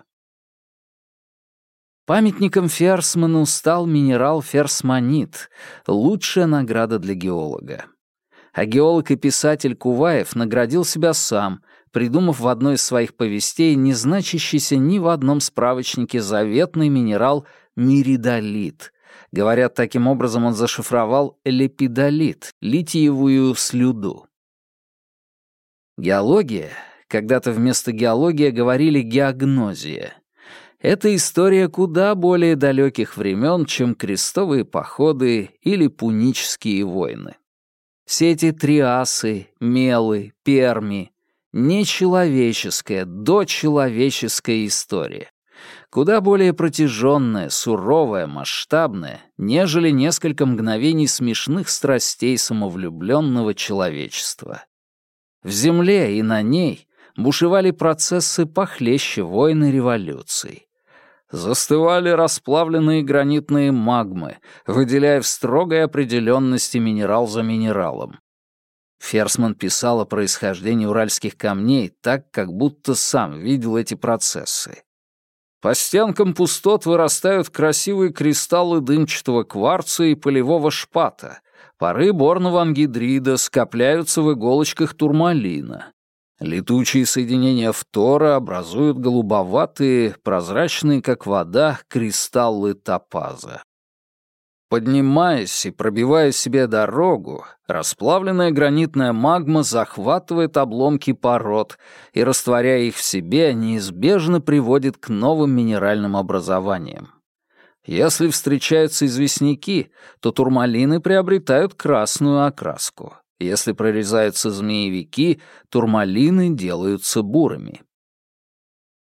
Памятником Ферсману стал минерал ферсмонит, лучшая награда для геолога. А геолог и писатель Куваев наградил себя сам, придумав в одной из своих повестей не значащийся ни в одном справочнике заветный минерал миридолит. Говорят, таким образом он зашифровал лепидолит, литиевую слюду. Геология, когда-то вместо геология говорили геогнозия. Это история куда более далеких времен, чем крестовые походы или пунические войны. Все эти триасы, мелы, перми — нечеловеческая, дочеловеческая история. Куда более протяженная, суровая, масштабная, нежели несколько мгновений смешных страстей самовлюбленного человечества. В земле и на ней бушевали процессы похлеще войн и революций. Застывали расплавленные гранитные магмы, выделяя в строгой определенности минерал за минералом. Ферсман писал о происхождении уральских камней так, как будто сам видел эти процессы. По стенкам пустот вырастают красивые кристаллы дымчатого кварца и полевого шпата, пары борного ангидрида скопляются в иголочках турмалина. Летучие соединения фтора образуют голубоватые, прозрачные, как вода, кристаллы топаза. Поднимаясь и пробивая себе дорогу, расплавленная гранитная магма захватывает обломки пород и, растворяя их в себе, неизбежно приводит к новым минеральным образованиям. Если встречаются известняки, то турмалины приобретают красную окраску. Если прорезаются змеевики, турмалины делаются бурыми.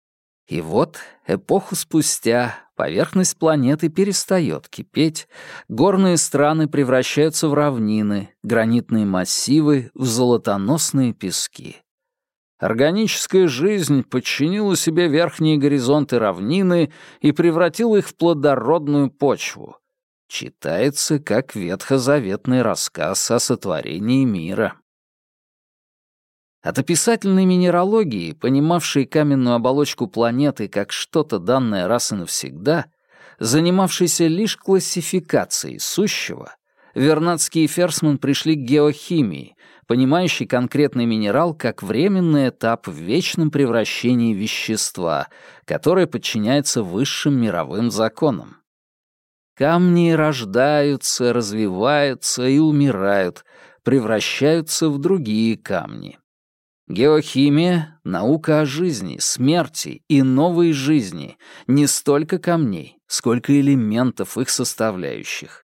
И вот, эпоху спустя, поверхность планеты перестает кипеть, горные страны превращаются в равнины, гранитные массивы — в золотоносные пески. Органическая жизнь подчинила себе верхние горизонты равнины и превратила их в плодородную почву. Читается как ветхозаветный рассказ о сотворении мира. От описательной минералогии, понимавшей каменную оболочку планеты как что-то данное раз и навсегда, занимавшейся лишь классификацией сущего, Вернадский и Ферсман пришли к геохимии, понимающей конкретный минерал как временный этап в вечном превращении вещества, которое подчиняется высшим мировым законам. Камни рождаются, развиваются и умирают, превращаются в другие камни. Геохимия — наука о жизни, смерти и новой жизни, не столько камней, сколько элементов их составляющих.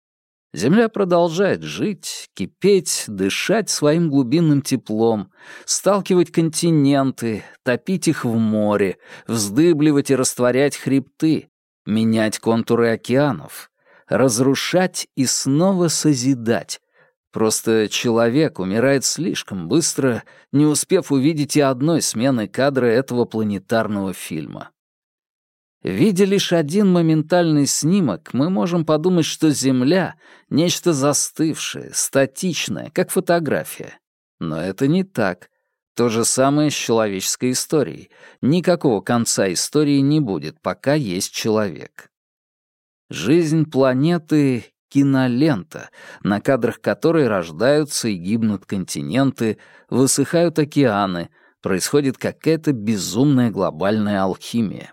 Земля продолжает жить, кипеть, дышать своим глубинным теплом, сталкивать континенты, топить их в море, вздыбливать и растворять хребты, менять контуры океанов, разрушать и снова созидать. Просто человек умирает слишком быстро, не успев увидеть и одной смены кадра этого планетарного фильма. Видя лишь один моментальный снимок, мы можем подумать, что Земля — нечто застывшее, статичное, как фотография. Но это не так. То же самое с человеческой историей. Никакого конца истории не будет, пока есть человек. Жизнь планеты — кинолента, на кадрах которой рождаются и гибнут континенты, высыхают океаны, происходит какая-то безумная глобальная алхимия.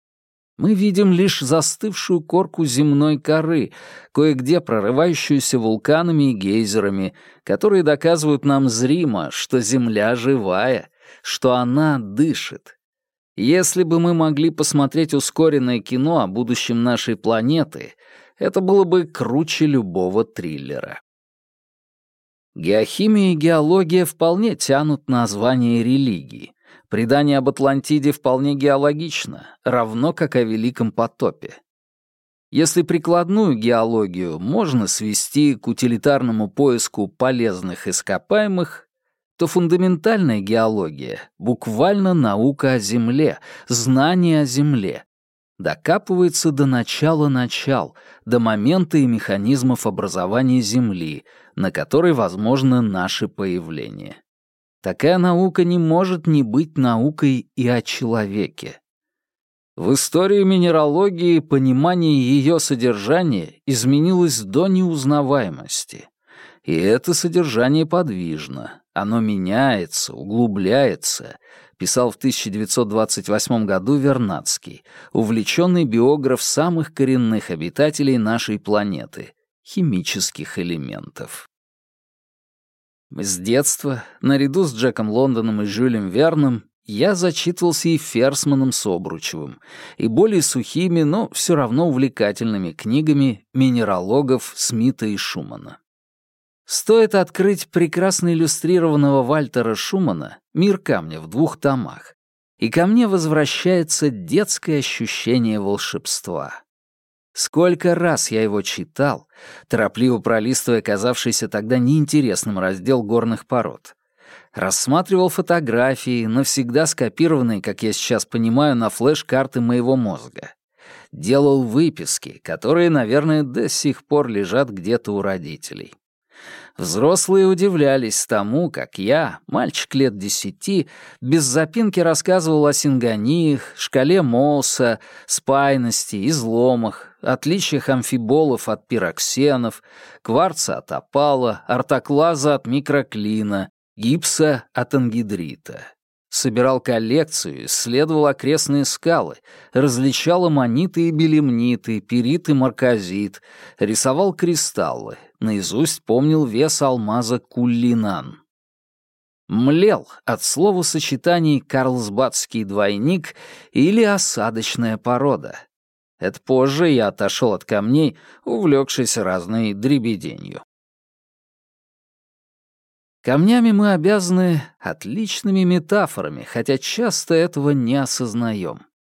Мы видим лишь застывшую корку земной коры, кое-где прорывающуюся вулканами и гейзерами, которые доказывают нам зримо, что Земля живая, что она дышит. Если бы мы могли посмотреть ускоренное кино о будущем нашей планеты, это было бы круче любого триллера. Геохимия и геология вполне тянут название религии. Предание об Атлантиде вполне геологично, равно как о Великом потопе. Если прикладную геологию можно свести к утилитарному поиску полезных ископаемых, то фундаментальная геология — буквально наука о Земле, знание о Земле. Докапывается до начала начал, до момента и механизмов образования Земли, на которой возможно наше появление. Такая наука не может не быть наукой и о человеке. В истории минералогии понимание ее содержания изменилось до неузнаваемости. И это содержание подвижно, оно меняется, углубляется, писал в тысяча девятьсот двадцать восьмом году Вернадский, увлеченный биограф самых коренных обитателей нашей планеты — химических элементов. С детства, наряду с Джеком Лондоном и Жюлем Верном, я зачитывался и Ферсманом с Обручевым, и более сухими, но все равно увлекательными книгами минералогов Смита и Шумана. Стоит открыть прекрасно иллюстрированного Вальтера Шумана «Мир камня» в двух томах, и ко мне возвращается детское ощущение волшебства. Сколько раз я его читал, торопливо пролистывая казавшийся тогда неинтересным раздел горных пород. Рассматривал фотографии, навсегда скопированные, как я сейчас понимаю, на флеш-карты моего мозга. Делал выписки, которые, наверное, до сих пор лежат где-то у родителей. Взрослые удивлялись тому, как я, мальчик лет десяти, без запинки рассказывал о сингониях, шкале Молса, спайности, изломах, отличиях амфиболов от пироксенов, кварца от опала, ортоклаза от микроклина, гипса от ангидрита. Собирал коллекцию, исследовал окрестные скалы, различал аммониты и белемниты, пирит и марказит, рисовал кристаллы, наизусть помнил вес алмаза куллинан. Млел от словосочетаний «карлсбадский двойник» или «осадочная порода». Это позже я отошел от камней, увлекшись разной дребеденью. Камнями мы обязаны отличными метафорами, хотя часто этого не осознаем.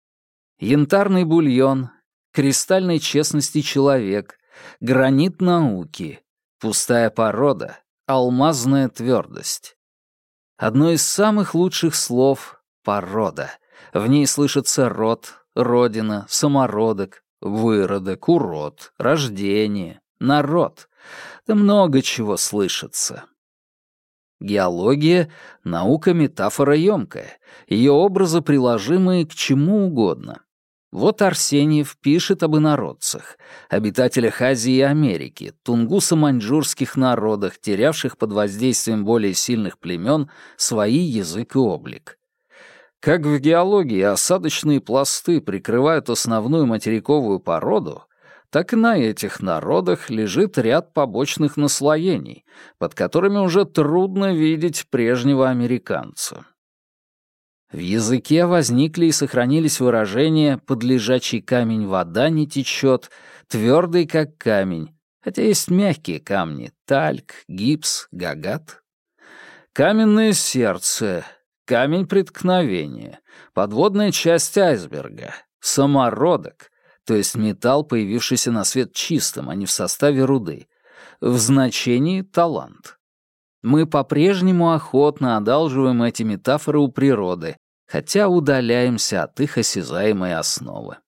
янтарный бульон, кристальной честности человек, гранит науки, пустая порода, алмазная твердость. Одно из самых лучших слов — порода. В ней слышится род, родина, самородок, выродок, урод, рождение, народ. Да много чего слышится. Геология — наука метафора-ёмкая, ее образы приложимые к чему угодно. Вот Арсеньев пишет об инородцах, обитателях Азии и Америки, тунгусо-маньчжурских народах, терявших под воздействием более сильных племен свои язык и облик. Как в геологии осадочные пласты прикрывают основную материковую породу, так и на этих народах лежит ряд побочных наслоений, под которыми уже трудно видеть прежнего американца. В языке возникли и сохранились выражения «под лежачий камень вода не течет», «твердый как камень», хотя есть мягкие камни — тальк, гипс, гагат. «Каменное сердце», «камень преткновения», «подводная часть айсберга», «самородок», то есть металл, появившийся на свет чистым, а не в составе руды, в значении «талант». Мы по-прежнему охотно одалживаем эти метафоры у природы, хотя удаляемся от их осязаемой основы.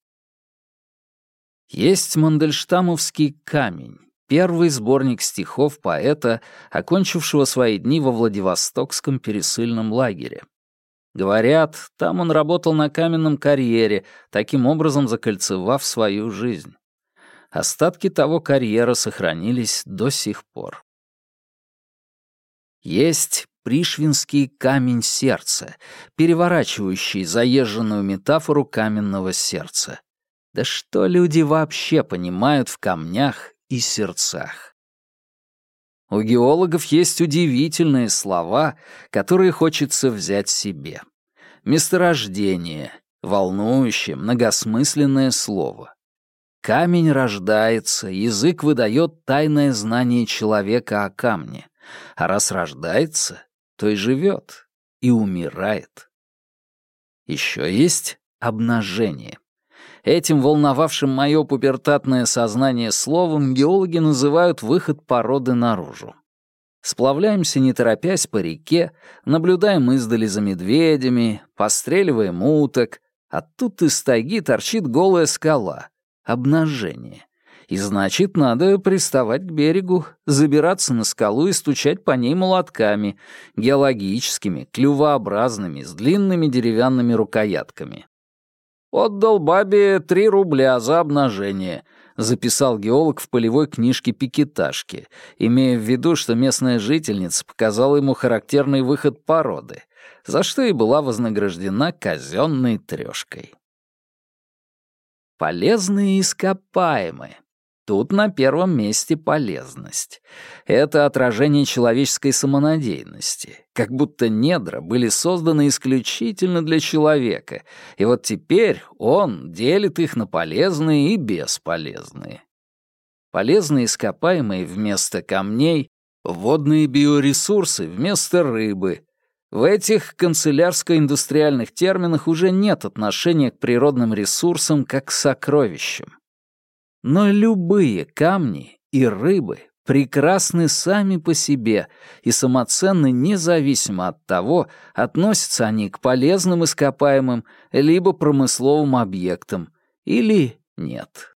Есть Мандельштамовский камень, первый сборник стихов поэта, окончившего свои дни во Владивостокском пересыльном лагере. Говорят, там он работал на каменном карьере, таким образом закольцевав свою жизнь. Остатки того карьера сохранились до сих пор. Есть пришвинский камень сердца, переворачивающий заезженную метафору каменного сердца. Да что люди вообще понимают в камнях и сердцах? У геологов есть удивительные слова, которые хочется взять себе. Месторождение — волнующее, многосмысленное слово. Камень рождается, язык выдает тайное знание человека о камне. А раз рождается, то и живет, и умирает. Еще есть обнажение. Этим волновавшим мое пубертатное сознание словом геологи называют выход породы наружу. Сплавляемся, не торопясь, по реке, наблюдаем издали за медведями, постреливаем уток, а тут из тайги торчит голая скала — обнажение. И значит, надо приставать к берегу, забираться на скалу и стучать по ней молотками, геологическими, клювообразными, с длинными деревянными рукоятками. «Отдал бабе три рубля за обнажение», — записал геолог в полевой книжке Пикеташки, имея в виду, что местная жительница показала ему характерный выход породы, за что и была вознаграждена казенной трёшкой. Полезные ископаемые. Тут на первом месте полезность. Это отражение человеческой самонадеянности, как будто недра были созданы исключительно для человека, и вот теперь он делит их на полезные и бесполезные. Полезные ископаемые вместо камней, водные биоресурсы вместо рыбы. В этих канцелярско-индустриальных терминах уже нет отношения к природным ресурсам как к сокровищам. Но любые камни и рыбы прекрасны сами по себе и самоценны независимо от того, относятся они к полезным ископаемым либо промысловым объектам, или нет.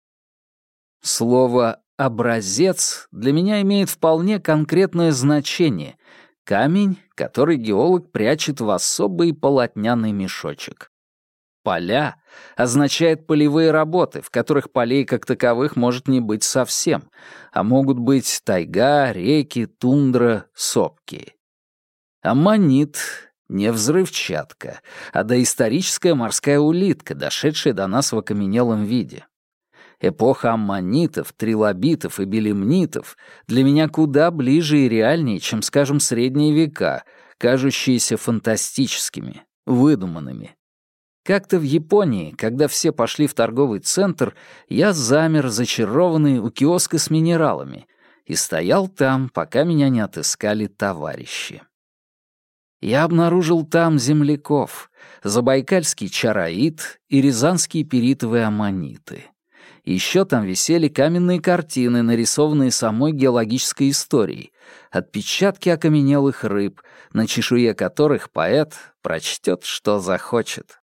Слово «образец» для меня имеет вполне конкретное значение — камень, который геолог прячет в особый полотняный мешочек. Поля означает полевые работы, в которых полей как таковых может не быть совсем, а могут быть тайга, реки, тундра, сопки. Аммонит — не взрывчатка, а доисторическая морская улитка, дошедшая до нас в окаменелом виде. Эпоха аммонитов, трилобитов и белемнитов для меня куда ближе и реальнее, чем, скажем, средние века, кажущиеся фантастическими, выдуманными. Как-то в Японии, когда все пошли в торговый центр, я замер, зачарованный у киоска с минералами, и стоял там, пока меня не отыскали товарищи. Я обнаружил там земляков, забайкальский чароит и рязанские перитовые аммониты. Еще там висели каменные картины, нарисованные самой геологической историей, отпечатки окаменелых рыб, на чешуе которых поэт прочтет, что захочет.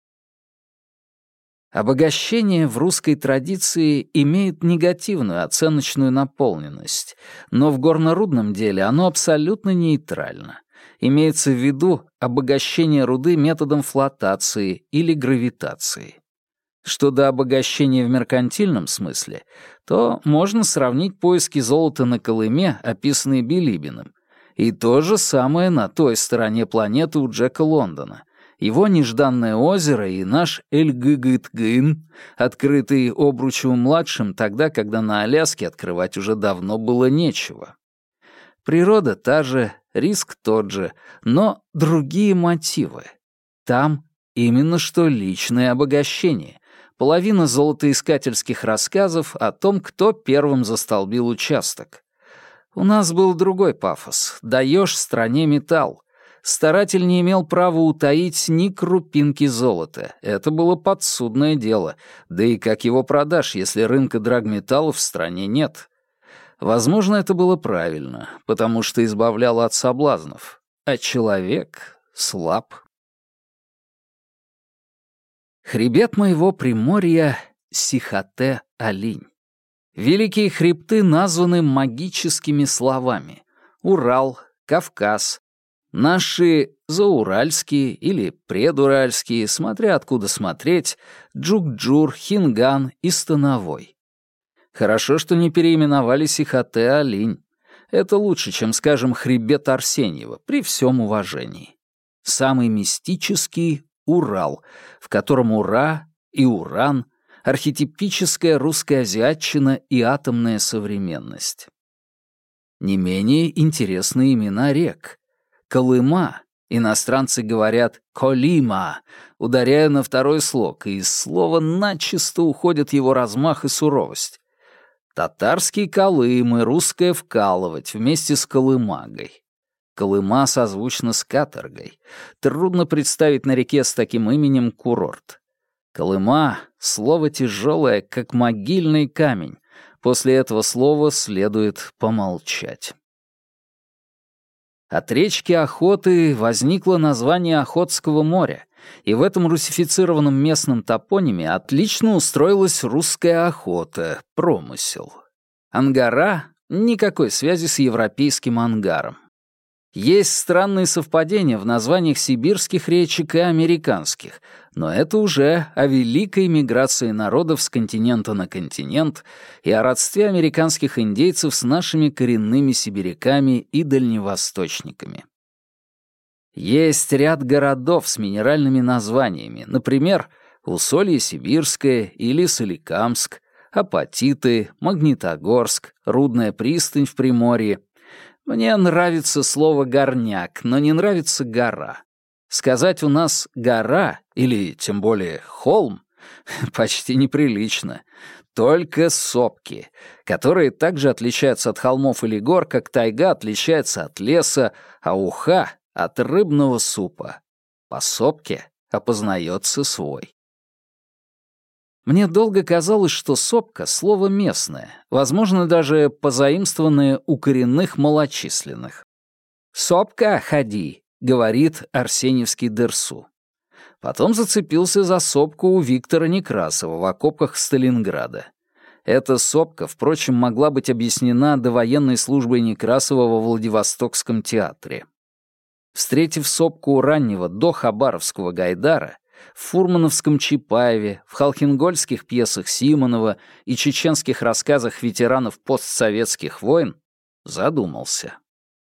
Обогащение в русской традиции имеет негативную оценочную наполненность, но в горно-рудном деле оно абсолютно нейтрально. Имеется в виду обогащение руды методом флотации или гравитации. Что до обогащения в меркантильном смысле, то можно сравнить поиски золота на Колыме, описанные Билибиным, и то же самое на той стороне планеты у Джека Лондона. Его нежданное озеро и наш Эль-Гыгыт-Гын, открытый Обручевым-младшим тогда, когда на Аляске открывать уже давно было нечего. Природа та же, риск тот же, но другие мотивы. Там именно что личное обогащение. Половина золотоискательских рассказов о том, кто первым застолбил участок. У нас был другой пафос. Даешь стране металл. Старатель не имел права утаить ни крупинки золота. Это было подсудное дело. Да и как его продашь, если рынка драгметаллов в стране нет? Возможно, это было правильно, потому что избавляло от соблазнов. А человек слаб. Хребет моего Приморья — Сихотэ-Алинь. Великие хребты названы магическими словами. Урал, Кавказ, наши зауральские или предуральские, смотря откуда смотреть, Джукджур, Хинган и Становой. Хорошо, что не переименовали Сихотэ-Алинь. Это лучше, чем, скажем, хребет Арсеньева, при всем уважении. Самый мистический — Урал, в котором Ура и Уран — архетипическая русская азиатчина и атомная современность. Не менее интересны имена рек. Колыма, иностранцы говорят «Колима», ударяя на второй слог, и из слова начисто уходит его размах и суровость. Татарский Колым и русское «вкалывать» вместе с Колымагой. Колыма созвучно с каторгой. Трудно представить на реке с таким именем курорт. Колыма — слово тяжелое, как могильный камень. После этого слова следует помолчать. От речки Охоты возникло название Охотского моря, и в этом русифицированном местном топониме отлично устроилась русская охота, промысел. Ангара — никакой связи с европейским ангаром. Есть странные совпадения в названиях сибирских речек и американских, но это уже о великой миграции народов с континента на континент и о родстве американских индейцев с нашими коренными сибиряками и дальневосточниками. Есть ряд городов с минеральными названиями, например, Усолье-Сибирское или Соликамск, Апатиты, Магнитогорск, Рудная пристань в Приморье. Мне нравится слово «горняк», но не нравится «гора». Сказать у нас «гора» или, тем более, «холм» почти неприлично. Только сопки, которые также отличаются от холмов или гор, как тайга отличается от леса, а уха — от рыбного супа. По сопке опознается свой. Мне долго казалось, что сопка — слово местное, возможно, даже позаимствованное у коренных малочисленных. «Сопка, ходи», — говорит арсеньевский Дерсу. Потом зацепился за сопку у Виктора Некрасова в окопах Сталинграда. Эта сопка, впрочем, могла быть объяснена довоенной службой Некрасова во Владивостокском театре. Встретив сопку у раннего дохабаровского Гайдара, в фурмановском Чапаеве, в халхингольских пьесах Симонова и чеченских рассказах ветеранов постсоветских войн, задумался.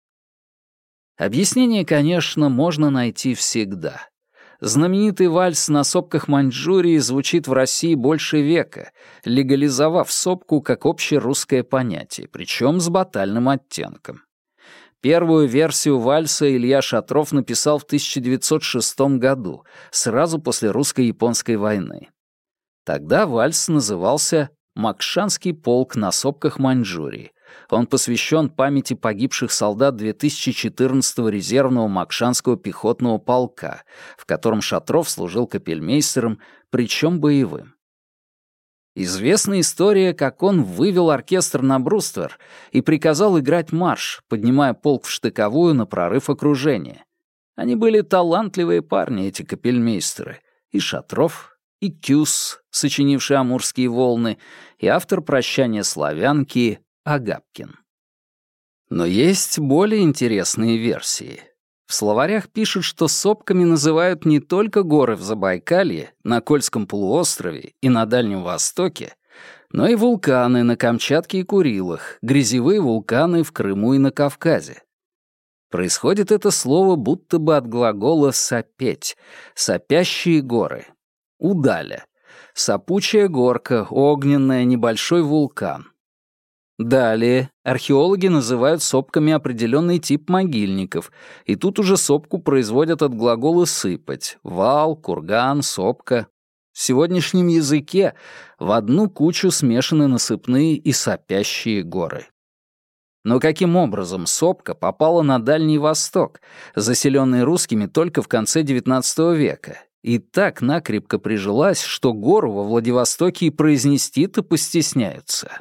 Объяснение, конечно, можно найти всегда. Знаменитый вальс на сопках Маньчжурии звучит в России больше века, легализовав сопку как общерусское понятие, причем с батальным оттенком. Первую версию вальса Илья Шатров написал в тысяча девятьсот шестом году, сразу после русско-японской войны. Тогда вальс назывался «Макшанский полк на сопках Маньчжурии», Он посвящен памяти погибших солдат две тысячи четырнадцатого резервного Макшанского пехотного полка, в котором Шатров служил капельмейстером, причем боевым. Известна история, как он вывел оркестр на бруствер и приказал играть марш, поднимая полк в штыковую на прорыв окружения. Они были талантливые парни, эти капельмейстеры, и Шатров, и Кюс, сочинивший «Амурские волны», и автор «Прощания славянки» Агапкин. Но есть более интересные версии. В словарях пишут, что сопками называют не только горы в Забайкалье, на Кольском полуострове и на Дальнем Востоке, но и вулканы на Камчатке и Курилах, грязевые вулканы в Крыму и на Кавказе. Происходит это слово будто бы от глагола «сопеть» — «сопящие горы». Удаля — сопучая горка, огненная, небольшой вулкан. Далее археологи называют сопками определенный тип могильников, и тут уже сопку производят от глагола «сыпать» — вал, курган, сопка. В сегодняшнем языке в одну кучу смешаны насыпные и сопящие горы. Но каким образом сопка попала на Дальний Восток, заселенный русскими только в конце девятнадцатого века, и так накрепко прижилась, что гору во Владивостоке и произнести-то постесняются?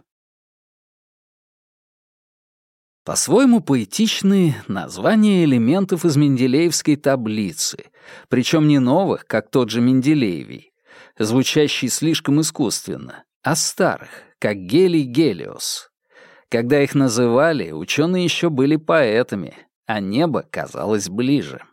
По-своему поэтичны названия элементов из Менделеевской таблицы, причем не новых, как тот же Менделеевий, звучащий слишком искусственно, а старых, как гелий Гелиос. Когда их называли, ученые еще были поэтами, а небо казалось ближе.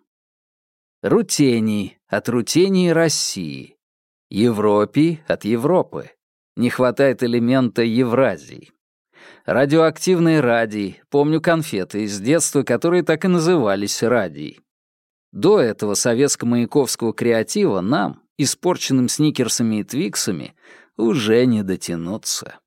Рутений от Рутении России, Европий от Европы, не хватает элемента Евразии. Радиоактивный радий, помню конфеты из детства, которые так и назывались радий. До этого советско-маяковского креатива нам, испорченным сникерсами и твиксами, уже не дотянуться.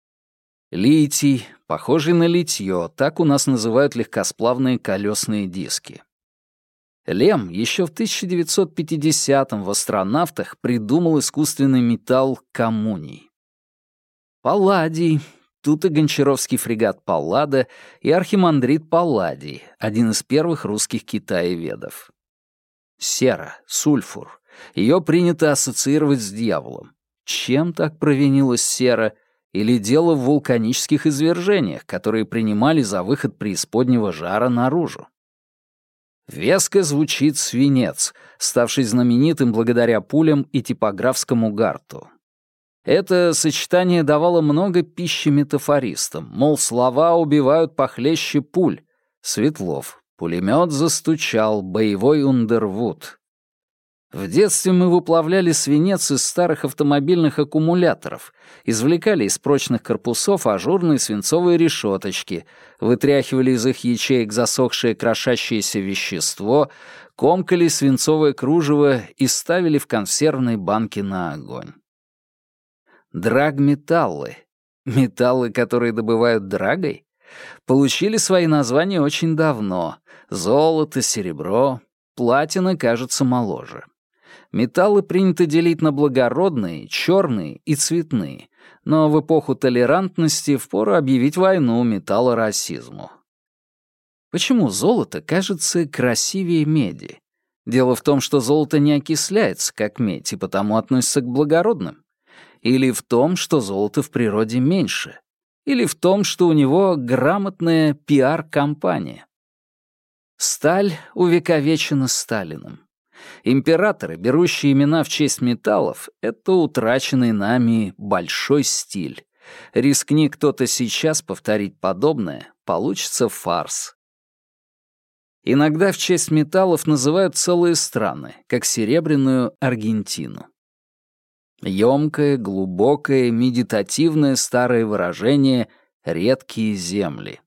Литий, похожий на литье, так у нас называют легкосплавные колесные диски. Лем еще в тысяча девятьсот пятидесятом в астронавтах придумал искусственный металл коммуний. Палладий. Тут и гончаровский фрегат «Паллада», и архимандрит Палладий, один из первых русских китаеведов. Сера, сульфур. Ее принято ассоциировать с дьяволом. Чем так провинилась сера? Или дело в вулканических извержениях, которые принимали за выход преисподнего жара наружу? Веско звучит свинец, ставший знаменитым благодаря пулям и типографскому гарту. Это сочетание давало много пищи метафористам, мол, слова убивают похлеще пуль. Светлов. Пулемет застучал, боевой Ундервуд. В детстве мы выплавляли свинец из старых автомобильных аккумуляторов, извлекали из прочных корпусов ажурные свинцовые решеточки, вытряхивали из их ячеек засохшее крошащееся вещество, комкали свинцовое кружево и ставили в консервные банки на огонь. Драгметаллы, металлы, которые добывают драгой, получили свои названия очень давно. Золото, серебро, платина кажется моложе. Металлы принято делить на благородные, черные и цветные, но в эпоху толерантности впору объявить войну металлорасизму. Почему золото кажется красивее меди? Дело в том, что золото не окисляется, как медь, и потому относится к благородным. Или в том, что золота в природе меньше. Или в том, что у него грамотная пиар-компания. Сталь увековечена Сталиным. Императоры, берущие имена в честь металлов, — это утраченный нами большой стиль. Рискни кто-то сейчас повторить подобное, получится фарс. Иногда в честь металлов называют целые страны, как Серебряную Аргентину. Ёмкое, глубокое, медитативное старое выражение «редкие земли».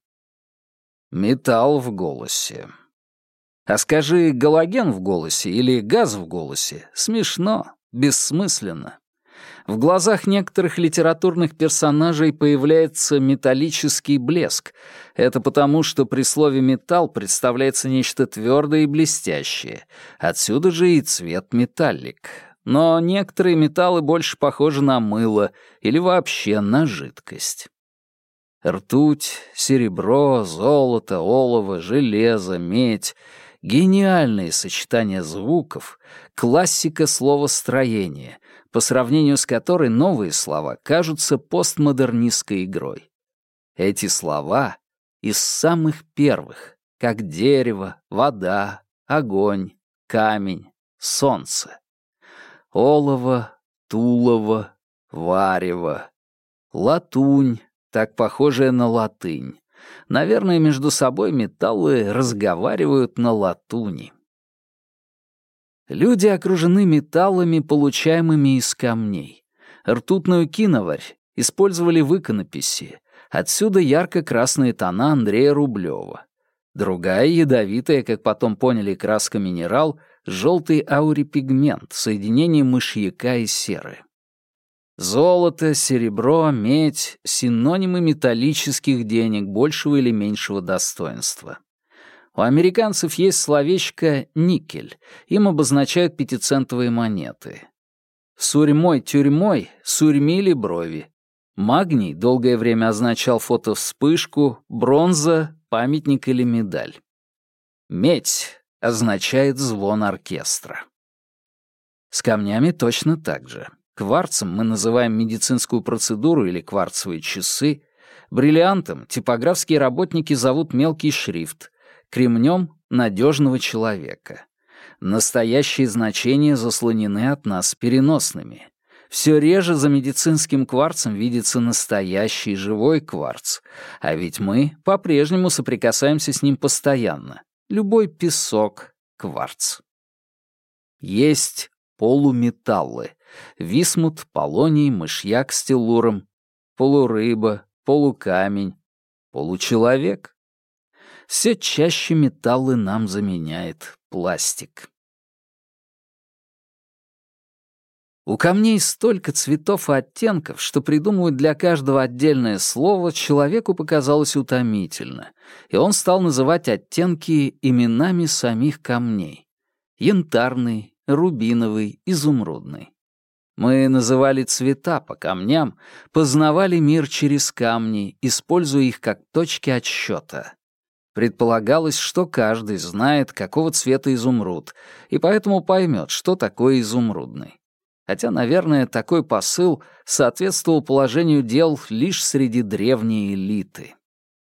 Металл в голосе. А скажи «галоген в голосе» или «газ в голосе» — смешно, бессмысленно. В глазах некоторых литературных персонажей появляется металлический блеск. Это потому, что при слове «металл» представляется нечто твердое и блестящее. Отсюда же и цвет металлик. Но некоторые металлы больше похожи на мыло или вообще на жидкость. Ртуть, серебро, золото, олово, железо, медь — гениальные сочетания звуков, классика словостроения, по сравнению с которой новые слова кажутся постмодернистской игрой. Эти слова из самых первых, как дерево, вода, огонь, камень, солнце. Олово, тулово, варево, латунь, так похожая на латынь. Наверное, между собой металлы разговаривают на латуни. Люди окружены металлами, получаемыми из камней. Ртутную киноварь использовали в иконописи. Отсюда ярко-красные тона Андрея Рублева. Другая ядовитая, как потом поняли, краска-минерал — желтый аурипигмент, соединение мышьяка и серы. Золото, серебро, медь — синонимы металлических денег большего или меньшего достоинства. У американцев есть словечко «никель», им обозначают пятицентовые монеты. Сурьмой-тюрьмой сурьмили брови. Магний долгое время означал фотовспышку, бронза — памятник или медаль. Медь означает звон оркестра. С камнями точно так же. Кварцем мы называем медицинскую процедуру или кварцевые часы. Бриллиантом типографские работники зовут мелкий шрифт. Кремнем — надежного человека. Настоящие значения заслонены от нас переносными. Все реже за медицинским кварцем видится настоящий живой кварц. А ведь мы по-прежнему соприкасаемся с ним постоянно. Любой песок — кварц. Есть полуметаллы. Висмут, полоний, мышьяк с теллуром, полурыба, полукамень, получеловек. Все чаще металлы нам заменяет пластик. У камней столько цветов и оттенков, что придумывать для каждого отдельное слово человеку показалось утомительно, и он стал называть оттенки именами самих камней. Янтарный, рубиновый, изумрудный. Мы называли цвета по камням, познавали мир через камни, используя их как точки отсчета. Предполагалось, что каждый знает, какого цвета изумруд, и поэтому поймет, что такое изумрудный. Хотя, наверное, такой посыл соответствовал положению дел лишь среди древней элиты.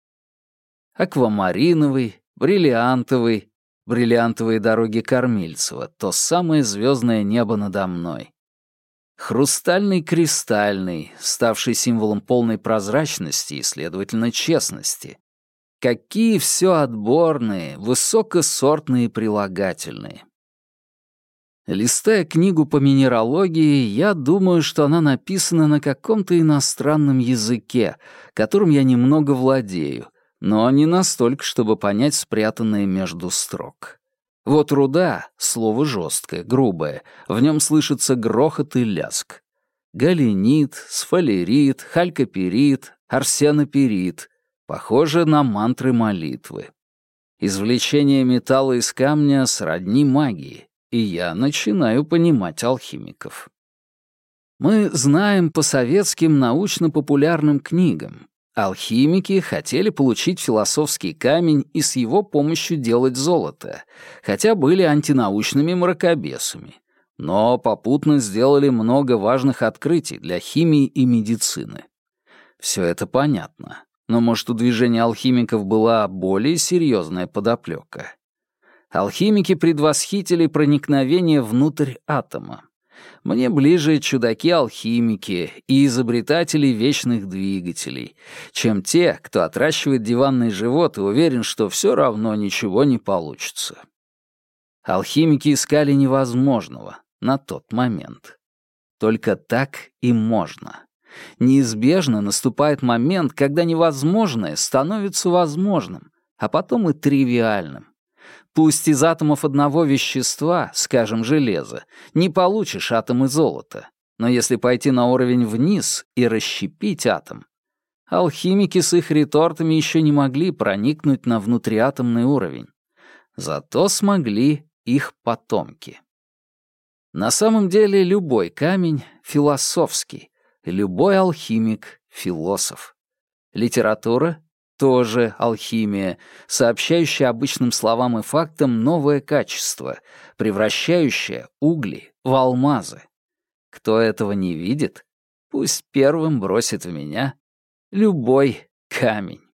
Аквамариновый, бриллиантовый, бриллиантовые дороги Кормильцева, то самое звездное небо надо мной. Хрустальный кристальный, ставший символом полной прозрачности и, следовательно, честности. Какие все отборные, высокосортные прилагательные. Листая книгу по минералогии, я думаю, что она написана на каком-то иностранном языке, которым я немного владею, но не настолько, чтобы понять спрятанное между строк. Вот руда — слово жесткое, грубое, в нем слышится грохот и ляск. Галенит, сфалерит, халькоперит, арсеноперит — похоже на мантры молитвы. Извлечение металла из камня сродни магии, и я начинаю понимать алхимиков. Мы знаем по советским научно-популярным книгам. Алхимики хотели получить философский камень и с его помощью делать золото, хотя были антинаучными мракобесами, но попутно сделали много важных открытий для химии и медицины. Все это понятно, но, может, у движения алхимиков была более серьезная подоплека. Алхимики предвосхитили проникновение внутрь атома. Мне ближе чудаки-алхимики и изобретатели вечных двигателей, чем те, кто отращивает диванный живот и уверен, что все равно ничего не получится. Алхимики искали невозможного на тот момент. Только так и можно. Неизбежно наступает момент, когда невозможное становится возможным, а потом и тривиальным. Пусть из атомов одного вещества, скажем, железа, не получишь атомы золота, но если пойти на уровень вниз и расщепить атом, алхимики с их ретортами еще не могли проникнуть на внутриатомный уровень. Зато смогли их потомки. На самом деле любой камень — философский, любой алхимик — философ. Литература — тоже алхимия, сообщающая обычным словам и фактам новое качество, превращающая угли в алмазы. Кто этого не видит, пусть первым бросит в меня любой камень.